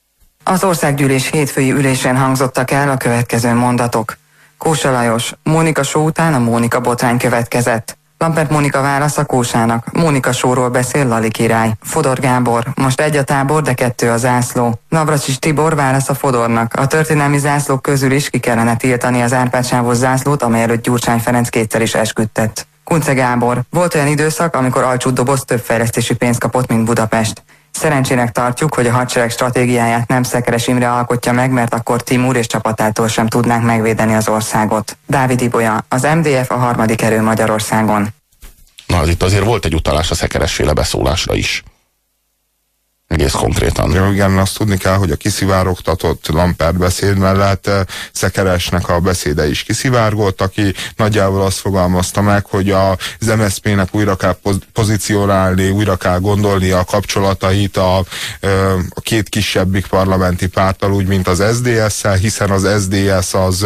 E: Az országgyűlés hétfői ülésén hangzottak el a következő mondatok. Kósa Lajos, Mónika show után a Mónika botrány következett. Lampert Mónika válasz a Kósának. Mónika showról beszél Lali király. Fodor Gábor. Most egy a tábor, de kettő a zászló. Navracsics Tibor válasz a Fodornak. A történelmi zászlók közül is ki kellene tiltani az Árpád-sávos zászlót, amely előtt Gyurcsány Ferenc kétszer is esküdtett. Kunce Gábor. Volt olyan időszak, amikor Alcsút doboz több fejlesztési pénzt kapott, mint Budapest. Szerencsének tartjuk, hogy a hadsereg stratégiáját nem Szekeres Imre alkotja meg, mert akkor Timur és csapatától sem tudnánk megvédeni az országot. Dávid Ibolya, az em dé ef a harmadik erő Magyarországon.
B: Na, az itt azért volt egy utalás a Szekeres-féle beszólásra is. Egész konkrétan.
C: Ja, igen, azt tudni kell, hogy a kiszivárogtatott Lampert beszéd mellett Szekeresnek a beszéde is kiszivárgott, aki nagyjából azt fogalmazta meg, hogy az em es zé pé-nek újra kell pozícionálni, újra kell gondolni a kapcsolatait a, a két kisebbik parlamenti párttal, úgy, mint az es zé dé es-szel, hiszen az es zé dé es az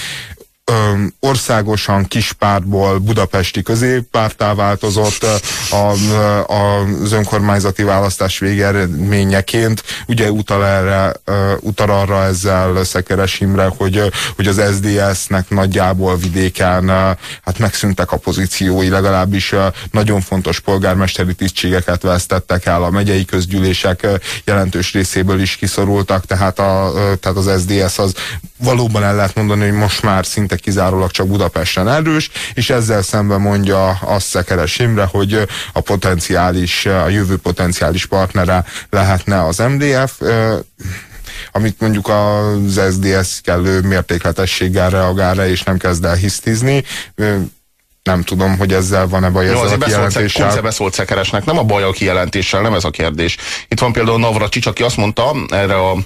C: Ö, országosan kispártból budapesti középpárttá változott a, a, az önkormányzati választás végeredményeként. Ugye utal, erre, utal arra ezzel Szekeres Imre, hogy, hogy az es zé dé es-nek nagyjából vidéken hát megszűntek a pozíciói, legalábbis nagyon fontos polgármesteri tisztségeket vesztettek el, a megyei közgyűlések jelentős részéből is kiszorultak, tehát, a, tehát az es zé dé es az valóban el lehet mondani, hogy most már szinte kizárólag csak Budapesten erős, és ezzel szemben mondja azt Szekeres Imre, hogy a potenciális, a jövő potenciális partnere lehetne az em dé ef, amit mondjuk az es zé dé es kellő mértékletességgel reagál rá, és nem kezd el hisztizni. Nem tudom, hogy ezzel van-e baj ezzel a kijelentéssel.
B: Jó, beszólt Szekeresnek, nem a baj a kijelentéssel, nem ez a kérdés. Itt van például Navracsics, aki azt mondta erre a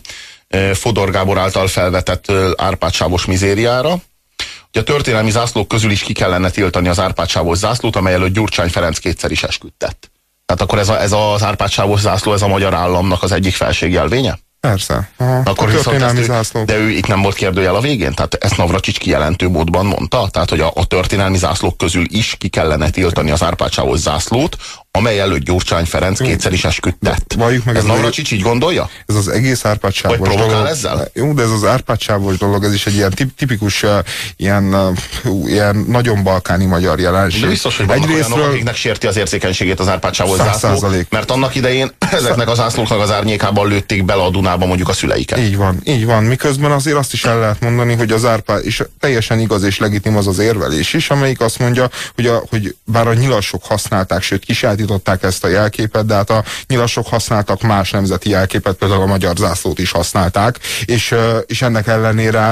B: Fodor Gábor által felvetett árpádsávos mizériára, hogy a történelmi zászlók közül is ki kellene tiltani az árpádsávos zászlót, amely előtt Gyurcsány Ferenc kétszer is esküdtett. Tehát akkor ez, a, ez az árpádsávos zászló, ez a magyar államnak az egyik felségjelvénye?
C: Persze. Aha,
B: akkor történelmi zászló. De ő itt nem volt kérdőjel a végén? Tehát ezt Navracsics kijelentő módban mondta? Tehát, hogy a, a történelmi zászlók közül is ki kellene tiltani az árpádsávos zászlót, amely előtt Gyurcsány Ferenc kétszer is esküdtett.
C: Meg
B: ez Navracsics így gondolja?
C: Ez az egész árpádsávos
B: dolog. Vagy provokál ezzel?
C: Jó, de ez az árpádsávos dolog, ez is egy ilyen tipikus, ilyen, ilyen nagyon balkáni magyar jelenség.
B: De biztos, hogy vannak Egyrésztről... olyanok, akiknek sérti az érzékenységét az árpádsávos zászló, mert annak idején ezeknek a zászlóknak az árnyékában lőtték bele a Dunába mondjuk a szüleiket.
C: Így van, így van. Miközben azért azt is el lehet mondani, hogy az árpá, és teljesen igaz és legitim az az érvelés is, amelyik azt mondja, hogy, a, hogy bár a nyilasok használták, sőt kisátították ezt a jelképet, de hát a nyilasok használtak más nemzeti jelképet, például a magyar zászlót is használták, és, és ennek ellenére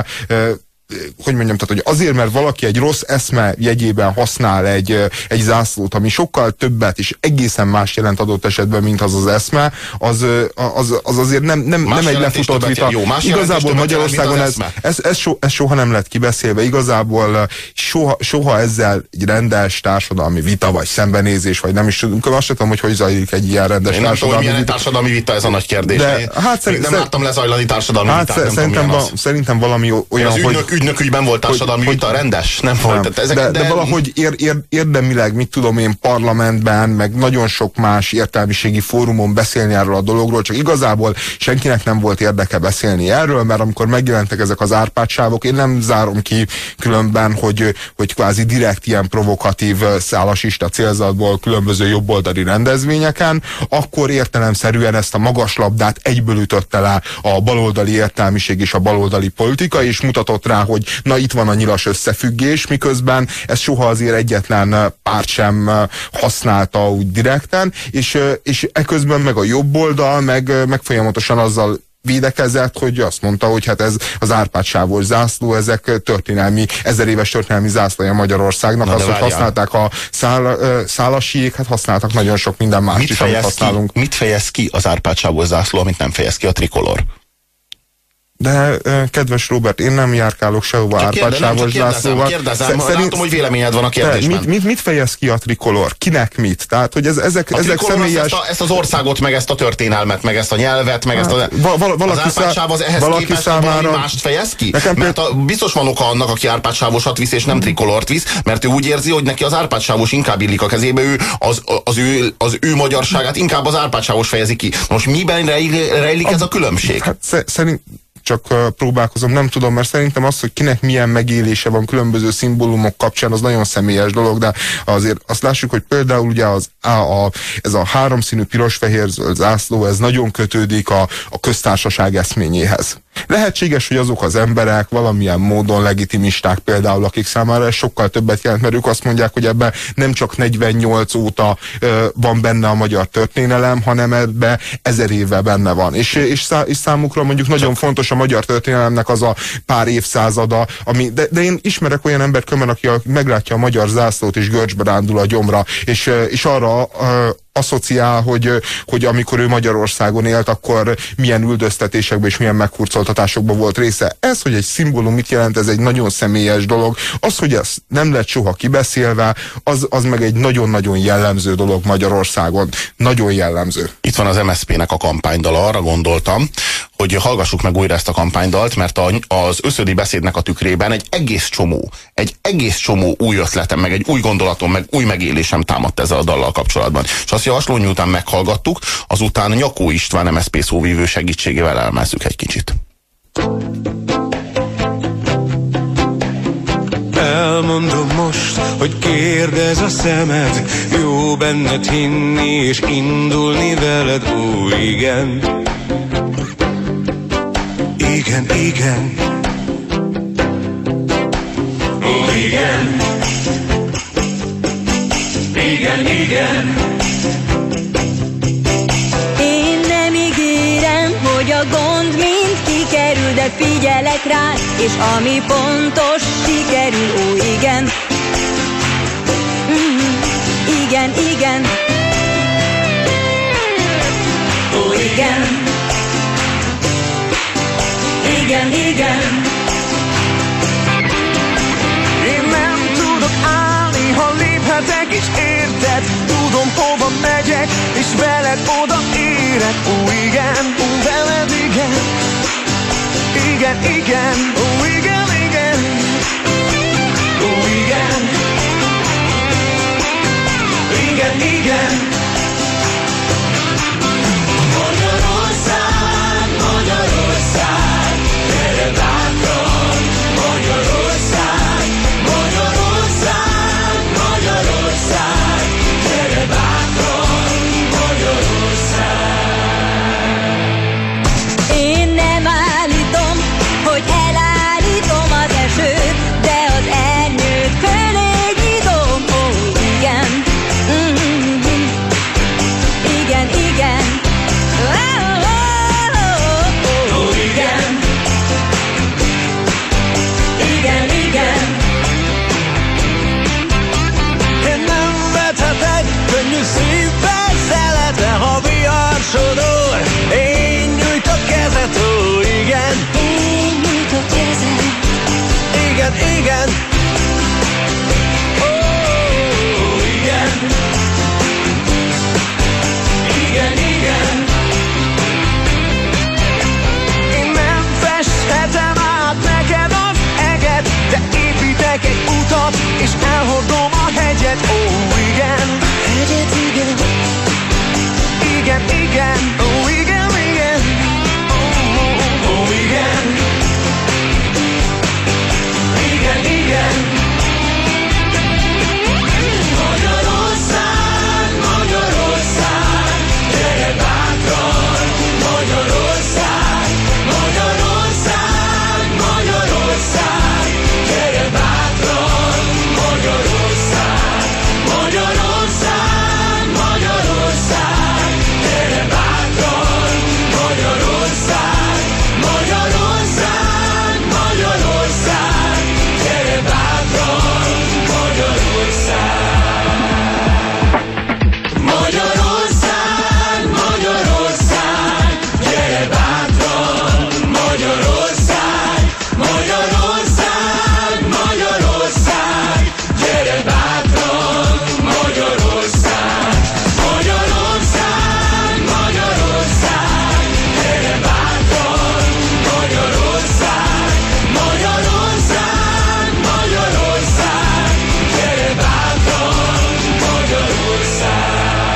C: hogy mondjam, tehát, hogy azért, mert valaki egy rossz eszme jegyében használ egy, egy zászlót, ami sokkal többet és egészen más jelent adott esetben, mint az az eszme, az, az, az azért nem, nem, nem egy lefutott vita.
B: Jó,
C: igazából Magyarországon ez, ez, ez, so, ez soha nem lett kibeszélve. Igazából soha, soha ezzel egy rendes társadalmi vita, vagy szembenézés, vagy nem is tudunk. Azt tudom, hogy hogy zajlik egy ilyen rendes
B: Én
C: társadalmi
B: tudom,
C: vita.
B: társadalmi vita, ez a nagy kérdés.
C: De, hát
B: szerint, nem láttam lezajlani társadalmi
C: hát
B: vitát.
C: Szerintem, va, szerintem valami olyan,
B: az
C: hogy...
B: ügynökügyben volt társadalmi hogy, vita, rendes? Nem volt.
C: Nem.
B: Ezek,
C: de,
B: de,
C: de valahogy ér, ér, érdemileg, mit tudom én, parlamentben, meg nagyon sok más értelmiségi fórumon beszélni erről a dologról, csak igazából senkinek nem volt érdeke beszélni erről, mert amikor megjelentek ezek az árpádsávok, én nem zárom ki különben, hogy, hogy kvázi direkt ilyen provokatív szálasista célzatból különböző jobboldali rendezvényeken, akkor értelemszerűen ezt a magaslabdát egyből ütötte le a baloldali értelmiség és a baloldali politika, és mutatott rá, hogy na itt van a nyilas összefüggés, miközben ez soha azért egyetlen párt sem használta úgy direkten, és, és eközben meg a jobb oldal, meg, meg folyamatosan azzal védekezett, hogy azt mondta, hogy hát ez az árpádsávos zászló, ezek történelmi, ezer éves történelmi zászlója Magyarországnak. Azt, hogy használták a szál, szálasiék, hát használtak nagyon sok minden mást is, amit használunk.
B: Ki, mit fejez ki az árpádsávos zászló, amit nem fejez ki a trikolor?
C: De, kedves Robert, én nem járkálok sehova árpádsávos zászlóval.
B: Kérdezem, Szerint, látom, hogy véleményed van a kérdésben.
C: Mit, mit, mit fejez ki a trikolor? Kinek mit? Tehát, hogy ez, ezek,
B: a
C: ezek személyes...
B: Ezt, a, ezt az országot, meg ezt a történelmet, meg ezt a nyelvet, meg hát, ezt a...
C: Val, val, valaki
B: az árpádsáv az ehhez
C: valaki
B: képest
C: számára...
B: valami mást fejez ki?
C: Nekem
B: mert a, biztos van oka annak, aki árpádsávosat visz, és nem trikolort visz, mert ő úgy érzi, hogy neki az árpádsávos inkább illik a kezébe, ő az, az, ő, az ő magyarságát inkább az árpádsávos fejezi ki. Most miben rejlik ez a különbség?
C: Hát, szerint... csak próbálkozom, nem tudom, mert szerintem az, hogy kinek milyen megélése van különböző szimbólumok kapcsán, az nagyon személyes dolog, de azért azt lássuk, hogy például ugye az, a, a, ez a háromszínű piros-fehér-zöld zászló, ez nagyon kötődik a, a köztársaság eszményéhez. Lehetséges, hogy azok az emberek valamilyen módon legitimisták például, akik számára ez sokkal többet jelent, mert ők azt mondják, hogy ebben nem csak negyvennyolc óta ö, van benne a magyar történelem, hanem ebben ezer éve benne van. És, és, szá, és számukra mondjuk nagyon csak fontos a magyar történelemnek az a pár évszázada, ami, de, de én ismerek olyan embert, aki meglátja a magyar zászlót és görcsbe rándul a gyomra, és, és arra ö, asszociál, hogy, hogy amikor ő Magyarországon élt, akkor milyen üldöztetésekben és milyen meghurcoltatásokban volt része. Ez, hogy egy szimbólum mit jelent, ez egy nagyon személyes dolog. Az, hogy ez nem lett soha kibeszélve, az, az meg egy nagyon-nagyon jellemző dolog Magyarországon. Nagyon jellemző.
B: Itt van az em es zé pé-nek a kampánydala, arra gondoltam, hogy hallgassuk meg újra ezt a kampánydalt, mert a, az Összödi beszédnek a tükrében egy egész csomó, egy egész csomó új ötletem, meg egy új gondolatom, meg új megélésem támadt ezzel a dallal kapcsolatban. És azt javaslom, miután meghallgattuk, azután Nyakó István em es zé pé szóvívő segítségével elmezzük egy kicsit.
F: Elmondom most, hogy kérdez a szemed, jó benned hinni és indulni veled, ó igen. Igen, igen. Ó igen. Igen, igen.
G: Én nem ígérem, hogy a gond mind kikerül, de figyelek rá, és ami pontos, sikerül, ó igen. Mm, igen, igen. Ó igen. Igen, igen.
F: Én nem tudok állni, ha léphetek és érted. Tudom, hova megyek, és veled oda érek. Ó igen, ó veled igen. Igen, igen, ó igen, igen. Ó igen. Igen, igen. Magyarország, Magyarország, gyere bátran, Magyarország, Magyarország, Magyarország, gyere bátran, Magyarország.
G: Én nem állítom, hogy elállítom az esőt, de az ernyőt fölé nyitom, ó igen. Mm-hmm. Igen, igen. Oh, oh, oh, oh.
F: Ó igen.
G: Igen, igen.
F: Én nem vethetek könnyű szívvel szeletre, ha vihar sodor. Én nyújtok kezet, ó igen.
G: Én nyújtok kezet.
F: Igen, igen. Ó, igen. Igen, igen. Én nem festhetem át neked az eget, de építek egy utat, és elhordom a hegyet. Ó, igen.
G: Hegyet, igen.
F: Igen, igen. Ó, igen, igen. Ó, ó, igen. Igen, igen. Magyarország, Magyarország, gyere bátran, Magyarország, Magyarország, Magyarország, gyere bátran, Magyarország, Magyarország, Magyarország, gyere bátran, Magyarország, Magyarország, Magyarország, gyere bátran, Magyarország. Magyarország, Magyarország, gyere bátran, Magyarország, Magyarország, Magyarország, gyere bátran, Magyarország, Magyarország, Magyarország, gyere bátran, Magyarország, Magyarország, Magyarország, gyere bátran, Magyarország.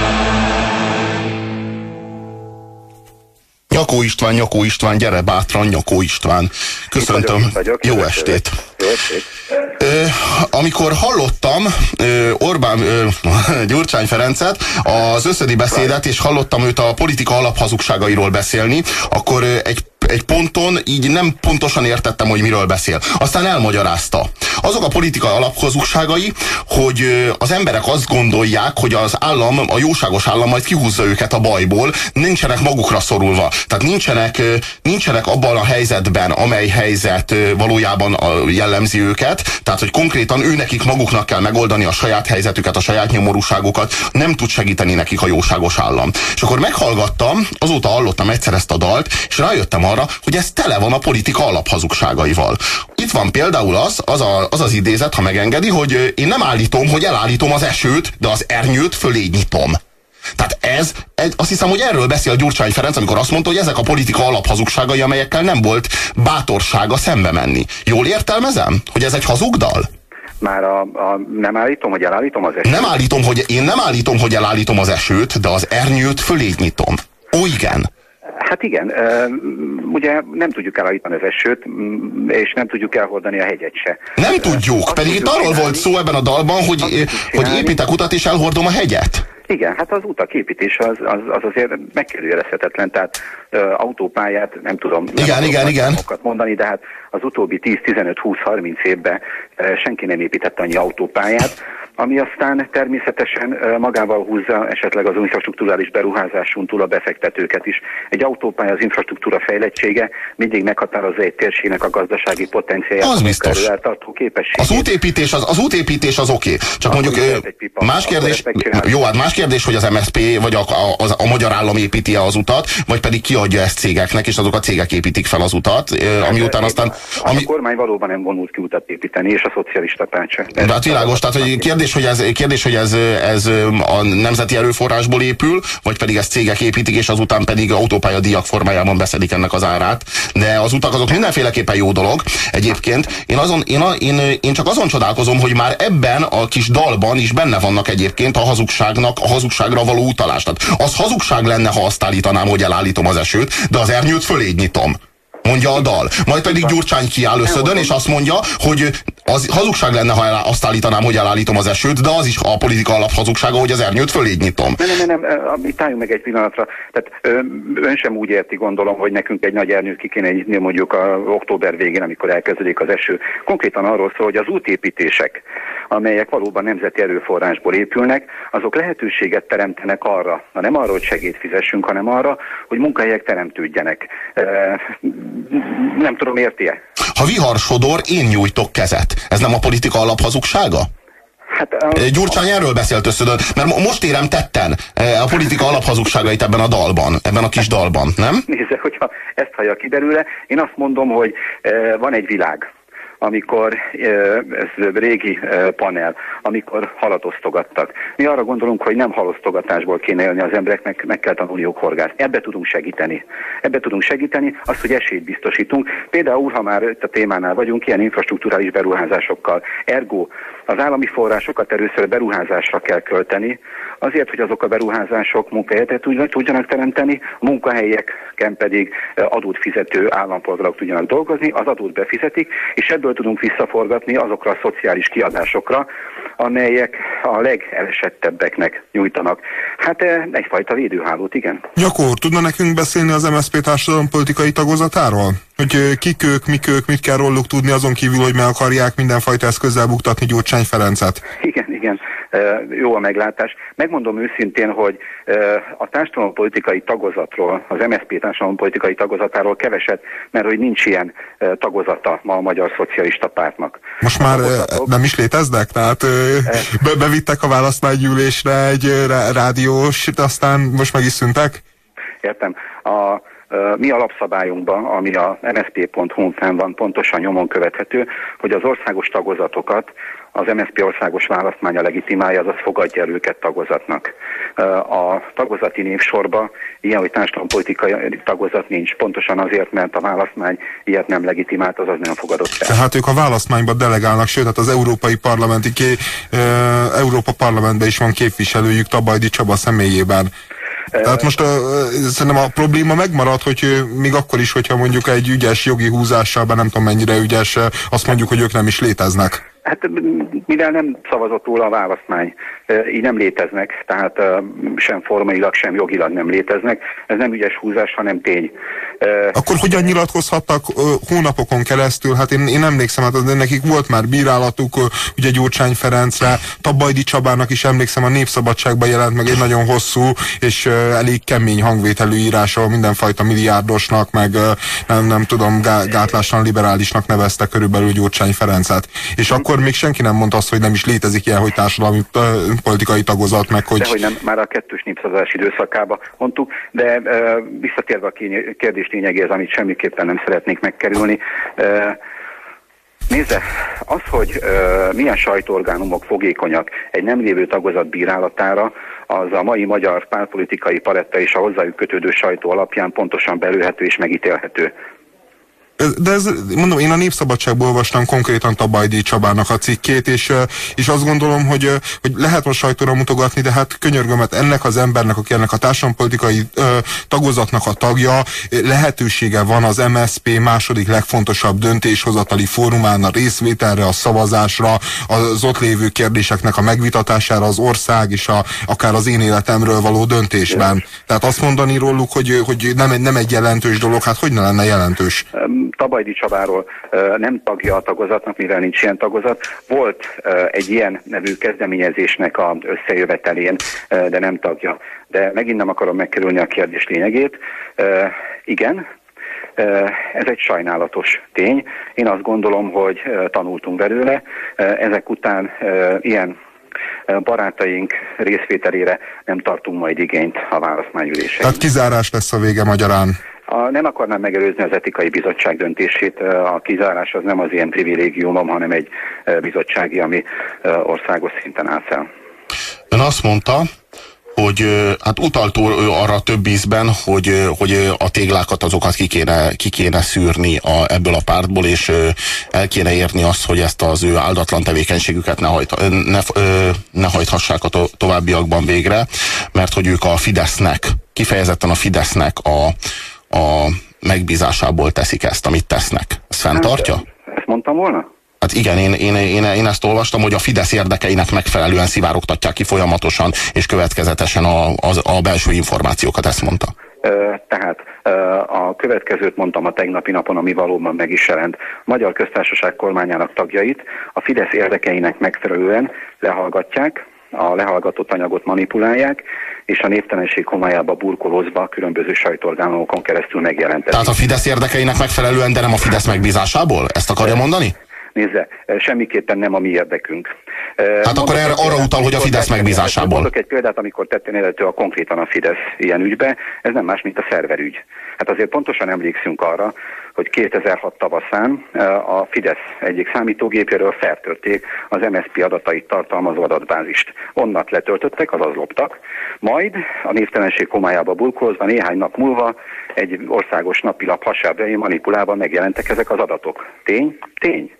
B: Nyakó István, Nyakó István, gyere bátran, Nyakó István. Köszöntöm.
H: Itt vagyok, itt
B: Jó
H: vagyok.
B: estét.
H: Jó estét.
B: Ö, amikor hallottam ö, Orbán ö, Gyurcsány Ferencet, az Összödi beszédet, és hallottam őt a politika alaphazugságairól beszélni, akkor ö, egy egy ponton így nem pontosan értettem, hogy miről beszél. Aztán elmagyarázta. Azok a politika alaphazugságai, hogy az emberek azt gondolják, hogy az állam, a jóságos állam majd kihúzza őket a bajból, nincsenek magukra szorulva. Tehát nincsenek, nincsenek abban a helyzetben, amely helyzet valójában jellemzi őket, tehát hogy konkrétan őnekik maguknak kell megoldani a saját helyzetüket, a saját nyomorúságukat, nem tud segíteni nekik a jóságos állam. És akkor meghallgattam, azóta hallottam egyszer ezt a dalt, és rájöttem arra, hogy ez tele van a politika alaphazugságaival. Itt van például az, az, a, az az idézet, ha megengedi, hogy én nem állítom, hogy elállítom az esőt, de az ernyőt fölé nyitom. Tehát ez, ez, azt hiszem, hogy erről beszél Gyurcsány Ferenc, amikor azt mondta, hogy ezek a politika alaphazugságai, amelyekkel nem volt bátorsága szembe menni. Jól értelmezem, hogy ez egy hazugdal?
H: Már a, a, nem állítom, hogy elállítom az esőt.
B: Nem állítom, hogy én nem állítom, hogy elállítom az esőt, de az ernyőt fölé nyitom. Ó, igen.
H: Hát igen, ugye nem tudjuk elállítani az esőt, és nem tudjuk elhordani a hegyet se.
B: Nem tudjuk, azt pedig itt arról csinálni. Volt szó ebben a dalban, hogy, hogy építek utat és elhordom a hegyet.
H: Igen, hát az utak építése az, az, az azért megkérdőjelezhetetlen, tehát ö, autópályát nem tudom nem
B: igen, igen, igen.
H: mondani, de hát az utóbbi tíz, tizenöt, húsz, harminc évben ö, senki nem épített annyi autópályát, ami aztán természetesen ö, magával húzza esetleg az infrastrukturális beruházáson túl a befektetőket is. Egy autópálya, az infrastruktúra fejlettsége mindig meghatározza egy térségnek a gazdasági potenciáját.
B: Az biztos. Az útépítés az, az, útépítés az oké. Okay. Csak akkor mondjuk ö, más kérdés, jó, hát más kérdés, hogy az em es zé pé vagy a, a, a, a magyar állam építi az utat, vagy pedig kiadja ezt cégeknek, és azok a cégek építik fel az utat, ami után aztán... Ami...
H: A kormány valóban nem vonult ki utat építeni, és a szocialista párt sem.
B: De hát világos, tehát hogy kérdés, hogy, ez, kérdés, hogy ez, ez a nemzeti erőforrásból épül, vagy pedig ezt cégek építik, és azután pedig autópályadíjak formájában beszedik ennek az árát. De az utak azok mindenféleképpen jó dolog. Egyébként én, azon, én, a, én, én csak azon csodálkozom, hogy már ebben a kis dalban is benne vannak egyébként a hazugságnak, a hazugságra való utalás. Tehát az hazugság lenne, ha azt állítanám, hogy elállítom az esőt, de az ernyőt fölé nyitom. Mondja a dal. Majd pedig Gyurcsány kiáll összödön, és azt mondja, hogy az hazugság lenne, ha elá, azt állítanám, hogy elállítom az esőt, de az is a politika alaphazugsága, hogy az ernyőt fölé nyitom.
H: Nem, nem, nem, nem, álljunk meg egy pillanatra. Tehát ön sem úgy érti, gondolom, hogy nekünk egy nagy ernyőt ki kéne nyitni mondjuk a október végén, amikor elkezdődik az eső. Konkrétan arról szól, hogy az útépítések, amelyek valóban nemzeti erőforrásból épülnek, azok lehetőséget teremtenek arra, na nem arra, hogy segít fizessünk, hanem arra, hogy munkahelyek teremtődjenek. E, nem tudom, érti-e?
B: Ha vihar sodor, én nyújtok kezet. Ez nem a politika alaphazugsága? Hát, a... Gyurcsány erről beszélt összödön, mert most érem tetten a politika alaphazugságait ebben a dalban, ebben a kis dalban, nem?
H: Nézze, hogyha ezt hallja ki belőle, én azt mondom, hogy van egy világ, amikor, ez régi panel, amikor halat osztogattak. Mi arra gondolunk, hogy nem halosztogatásból kéne élni az embereknek, meg kell tanulniuk horgászni. Ebbe tudunk segíteni. Ebbe tudunk segíteni, azt, hogy esélyt biztosítunk. Például, ha már itt a témánál vagyunk, ilyen infrastrukturális beruházásokkal. Ergo, az állami forrásokat először beruházásra kell költeni, azért, hogy azok a beruházások munkahelyet tudjanak teremteni, a munkahelyeken pedig adót fizető állampolgárok tudjanak dolgozni, az adót befizetik, és ebből tudunk visszaforgatni azokra a szociális kiadásokra, amelyek a legelesettebbeknek nyújtanak. Hát egyfajta védőhálót, igen.
C: Nyakor, tudna nekünk beszélni az em es zé pé társadalompolitikai tagozatáról? Hogy kik ők, mik ők, mit kell róluk tudni, azon kívül, hogy meg akarják mindenfajta eszközzel buktatni Gyurcsány Ferencet?
H: Igen, igen. Jó a meglátás. Megmondom őszintén, hogy a társadalompolitikai tagozatról, az em es zé pé társadalompolitikai tagozatáról keveset, mert hogy nincs ilyen tagozata ma a Magyar Szocialista Pártnak.
C: Most már tagozatok... nem is léteznek? Tehát be bevittek a választmánygyűlésre egy rádiós, aztán most meg is szüntek?
H: Értem. A mi alapszabályunkban, ami a em es zé pé pont hu fenn van, pontosan nyomon követhető, hogy az országos tagozatokat az em es zé pé országos választmánya legitimálja, azaz fogadja el őket tagozatnak. A tagozati névsorban ilyen, hogy társadalompolitikai tagozat nincs, pontosan azért, mert a választmány ilyet nem legitimált, azaz nem fogadott el.
C: Tehát ők a választmányba delegálnak, sőt, hát az Európai Parlamenti ké, e, Európa Parlamentben is van képviselőjük Tabajdi Csaba személyében. Tehát most uh, szerintem a probléma megmarad, hogy uh, még akkor is, hogyha mondjuk egy ügyes jogi húzással, be nem tudom mennyire ügyes, uh, azt mondjuk, hogy ők nem is léteznek.
H: Hát mivel nem szavazott róla a választmány, így nem léteznek, tehát sem formailag, sem jogilag nem léteznek. Ez nem ügyes húzás, hanem tény.
C: Akkor hogyan nyilatkozhattak hónapokon keresztül? Hát én, én emlékszem, hát nekik volt már bírálatuk, ugye Gyurcsány Ferencre, Tabajdi Csabának is emlékszem, a Népszabadságban jelent meg egy nagyon hosszú és elég kemény hangvételű írás, ahol mindenfajta milliárdosnak, meg nem, nem tudom, gátlásan liberálisnak nevezte körülbelül Gyurcsány Ferencet. És akkor még senki nem mondta azt, hogy nem is létezik ilyen, hogy társadalmi politikai tagozat, meg hogy...
H: De hogy nem, már a kettős népszavazás időszakába mondtuk, de uh, visszatérve a kérdés lényegéhez, amit semmiképpen nem szeretnék megkerülni. Uh, Nézze, az, hogy uh, milyen sajtóorgánumok fogékonyak egy nem lévő tagozat bírálatára, az a mai magyar pártpolitikai paletta és a hozzájuk kötődő sajtó alapján pontosan belőhető és megítélhető.
C: De ez, mondom, én a Népszabadságból olvastam konkrétan Tabajdi Csabának a cikkét, és, és azt gondolom, hogy, hogy lehet a sajtóra mutogatni, de hát könyörgöm, ennek az embernek, aki ennek a társadalompolitikai tagozatnak a tagja, lehetősége van az em es zé pé második legfontosabb döntéshozatali fórumán a részvételre, a szavazásra, az ott lévő kérdéseknek a megvitatására, az ország és a, akár az én életemről való döntésben. Tehát azt mondani róluk, hogy, hogy nem, nem egy jelentős dolog, hát hogy ne lenne jelentős?
H: Tabajdi Csabáról uh, nem tagja a tagozatnak, mivel nincs ilyen tagozat. Volt uh, egy ilyen nevű kezdeményezésnek az összejövetelén, uh, de nem tagja. De megint nem akarom megkerülni a kérdés lényegét. Uh, igen, uh, ez egy sajnálatos tény. Én azt gondolom, hogy uh, tanultunk belőle. Uh, ezek után uh, ilyen barátaink részvételére nem tartunk majd igényt a választmányülésen.
C: Tehát kizárás lesz a vége magyarán.
H: A, nem akarnám megelőzni az etikai bizottság döntését. A kizárás az nem az ilyen privilégiumom, hanem egy bizottsági, ami országos szinten áll fel.
B: Ön azt mondta, hogy hát utalt arra több ízben, hogy, hogy a téglákat azokat ki kéne, ki kéne szűrni a, ebből a pártból, és el kéne érni azt, hogy ezt az ő áldatlan tevékenységüket ne, hajt, ne, ne hajthassák a to, továbbiakban végre, mert hogy ők a Fidesznek, kifejezetten a Fidesznek a, a megbízásából teszik ezt, amit tesznek. Ezt fenntartja?
H: Hát, ezt mondtam volna?
B: Hát igen, én, én, én, én ezt olvastam, hogy a Fidesz érdekeinek megfelelően szivárogtatják ki folyamatosan és következetesen a, a, a belső információkat, ezt mondta.
H: Tehát a következőt mondtam a tegnapi napon, ami valóban meg is jelent. A Magyar Köztársaság kormányának tagjait a Fidesz érdekeinek megfelelően lehallgatják, a lehallgatott anyagot manipulálják, és a névtelenség homályába burkolózva különböző sajtóorgánokon keresztül megjelentetik.
B: Tehát a Fidesz érdekeinek megfelelően, de nem a Fidesz megbízásából? Ezt akarja mondani?
H: Nézze, semmiképpen nem a mi érdekünk.
B: Hát mondok akkor erre, arra utal, hogy a Fidesz megbízásából.
H: Mondok egy példát, amikor tetten illető a konkrétan a Fidesz ilyen ügybe, ez nem más, mint a szerverügy. Hát azért pontosan emlékszünk arra, hogy kétezer-hat tavaszán a Fidesz egyik számítógépéről feltörték az em es zé pé adatait tartalmazó adatbázist. Onnat letöltöttek, azaz loptak, majd a névtelenség homályába burkolózva néhány nap múlva egy országos napilap hasábjai manipulálva megjelentek ezek az adatok. Tény? Tény.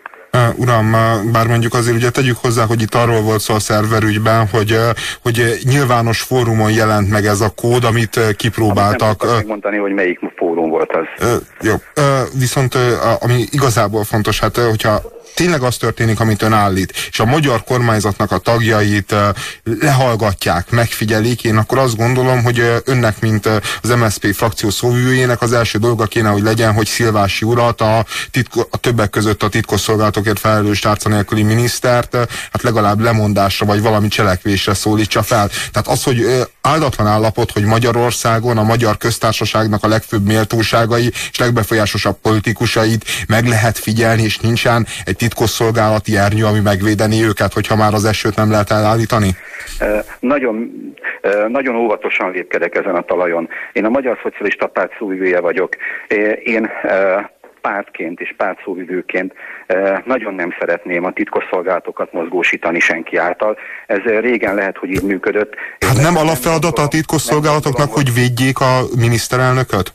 C: Uh, uram, bár mondjuk azért ugye tegyük hozzá, hogy itt arról volt szó a szerverügyben, hogy, hogy nyilvános fórumon jelent meg ez a kód, amit kipróbáltak.
H: Nem megmondani, hogy melyik fórum volt az.
C: Uh, jó, uh, viszont uh, ami igazából fontos, hát hogyha tényleg az történik, amit ön állít, és a magyar kormányzatnak a tagjait uh, lehallgatják, megfigyelik, én akkor azt gondolom, hogy uh, önnek, mint uh, az em es zé pé frakció szóvivőjének az első dolga kéne, hogy legyen, hogy Szilvási urat, a, titko, a többek között a titkosszolgálatokért felelős tárca nélküli minisztert, uh, hát legalább lemondásra, vagy valami cselekvésre szólítsa fel. Tehát az, hogy uh, áldatlan állapot, hogy Magyarországon a Magyar Köztársaságnak a legfőbb méltóságai és legbefolyásosabb politikusait meg lehet figyelni, és nincsen egy titkosszolgálati ernyő, ami megvédeni őket, hogyha már az esőt nem lehet elállítani?
H: Uh, nagyon, uh, nagyon óvatosan lépkedek ezen a talajon. Én a Magyar Szocialista Párt szóvivője vagyok. Én uh, pártként és pártszóvivőként uh, nagyon nem szeretném a titkosszolgálatokat mozgósítani senki által. Ez uh, régen lehet, hogy így működött.
C: Hát nem alapfeladata a titkosszolgálatoknak, hogy védjék a miniszterelnököt?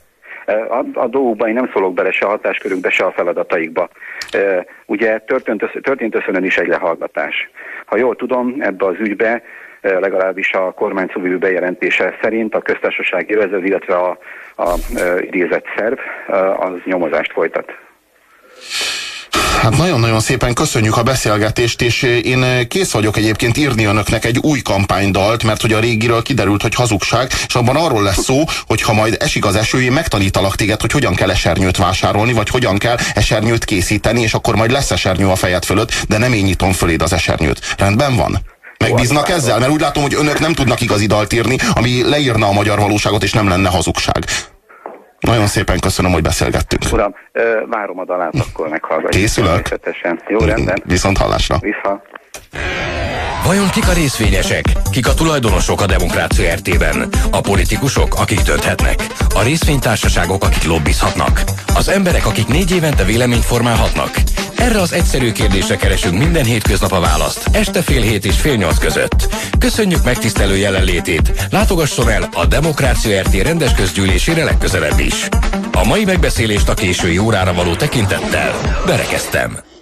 H: A, a dolgokban én nem szólok bele se a hatáskörükbe, se a feladataikba. E, ugye történt, történt összönön is egy lehallgatás. Ha jól tudom, ebbe az ügybe, legalábbis a kormány szóvivő bejelentése szerint a köztársasági vezér, illetve a, a, a idézett szerv az nyomozást folytat.
B: Hát nagyon-nagyon szépen köszönjük a beszélgetést, és én kész vagyok egyébként írni önöknek egy új kampánydalt, mert hogy a régiről kiderült, hogy hazugság, és abban arról lesz szó, hogy ha majd esik az eső, én megtanítalak téged, hogy hogyan kell esernyőt vásárolni, vagy hogyan kell esernyőt készíteni, és akkor majd lesz esernyő a fejed fölött, de nem én nyitom föléd az esernyőt. Rendben van? Megbíznak ezzel? Mert úgy látom, hogy önök nem tudnak igazi dalt írni, ami leírna a magyar valóságot, és nem lenne hazugság. Nagyon szépen köszönöm, hogy beszélgettünk.
H: Uram, várom a dalát, akkor meghallgatjuk.
B: Készülök?
H: Jó, rendben.
B: Viszont hallásra.
H: Vissza.
A: Vajon kik a részvényesek? Kik a tulajdonosok a Demokrácia er té-ben? A politikusok, akik dönthetnek? A részvénytársaságok, akik lobbizhatnak? Az emberek, akik négy évente véleményt formálhatnak? Erre az egyszerű kérdésre keresünk minden hétköznap a választ, este fél hét és fél nyolc között. Köszönjük megtisztelő jelenlétét, látogasson el a Demokrácia er té rendes közgyűlésére legközelebb is. A mai megbeszélést a késői órára való tekintettel berekeztem.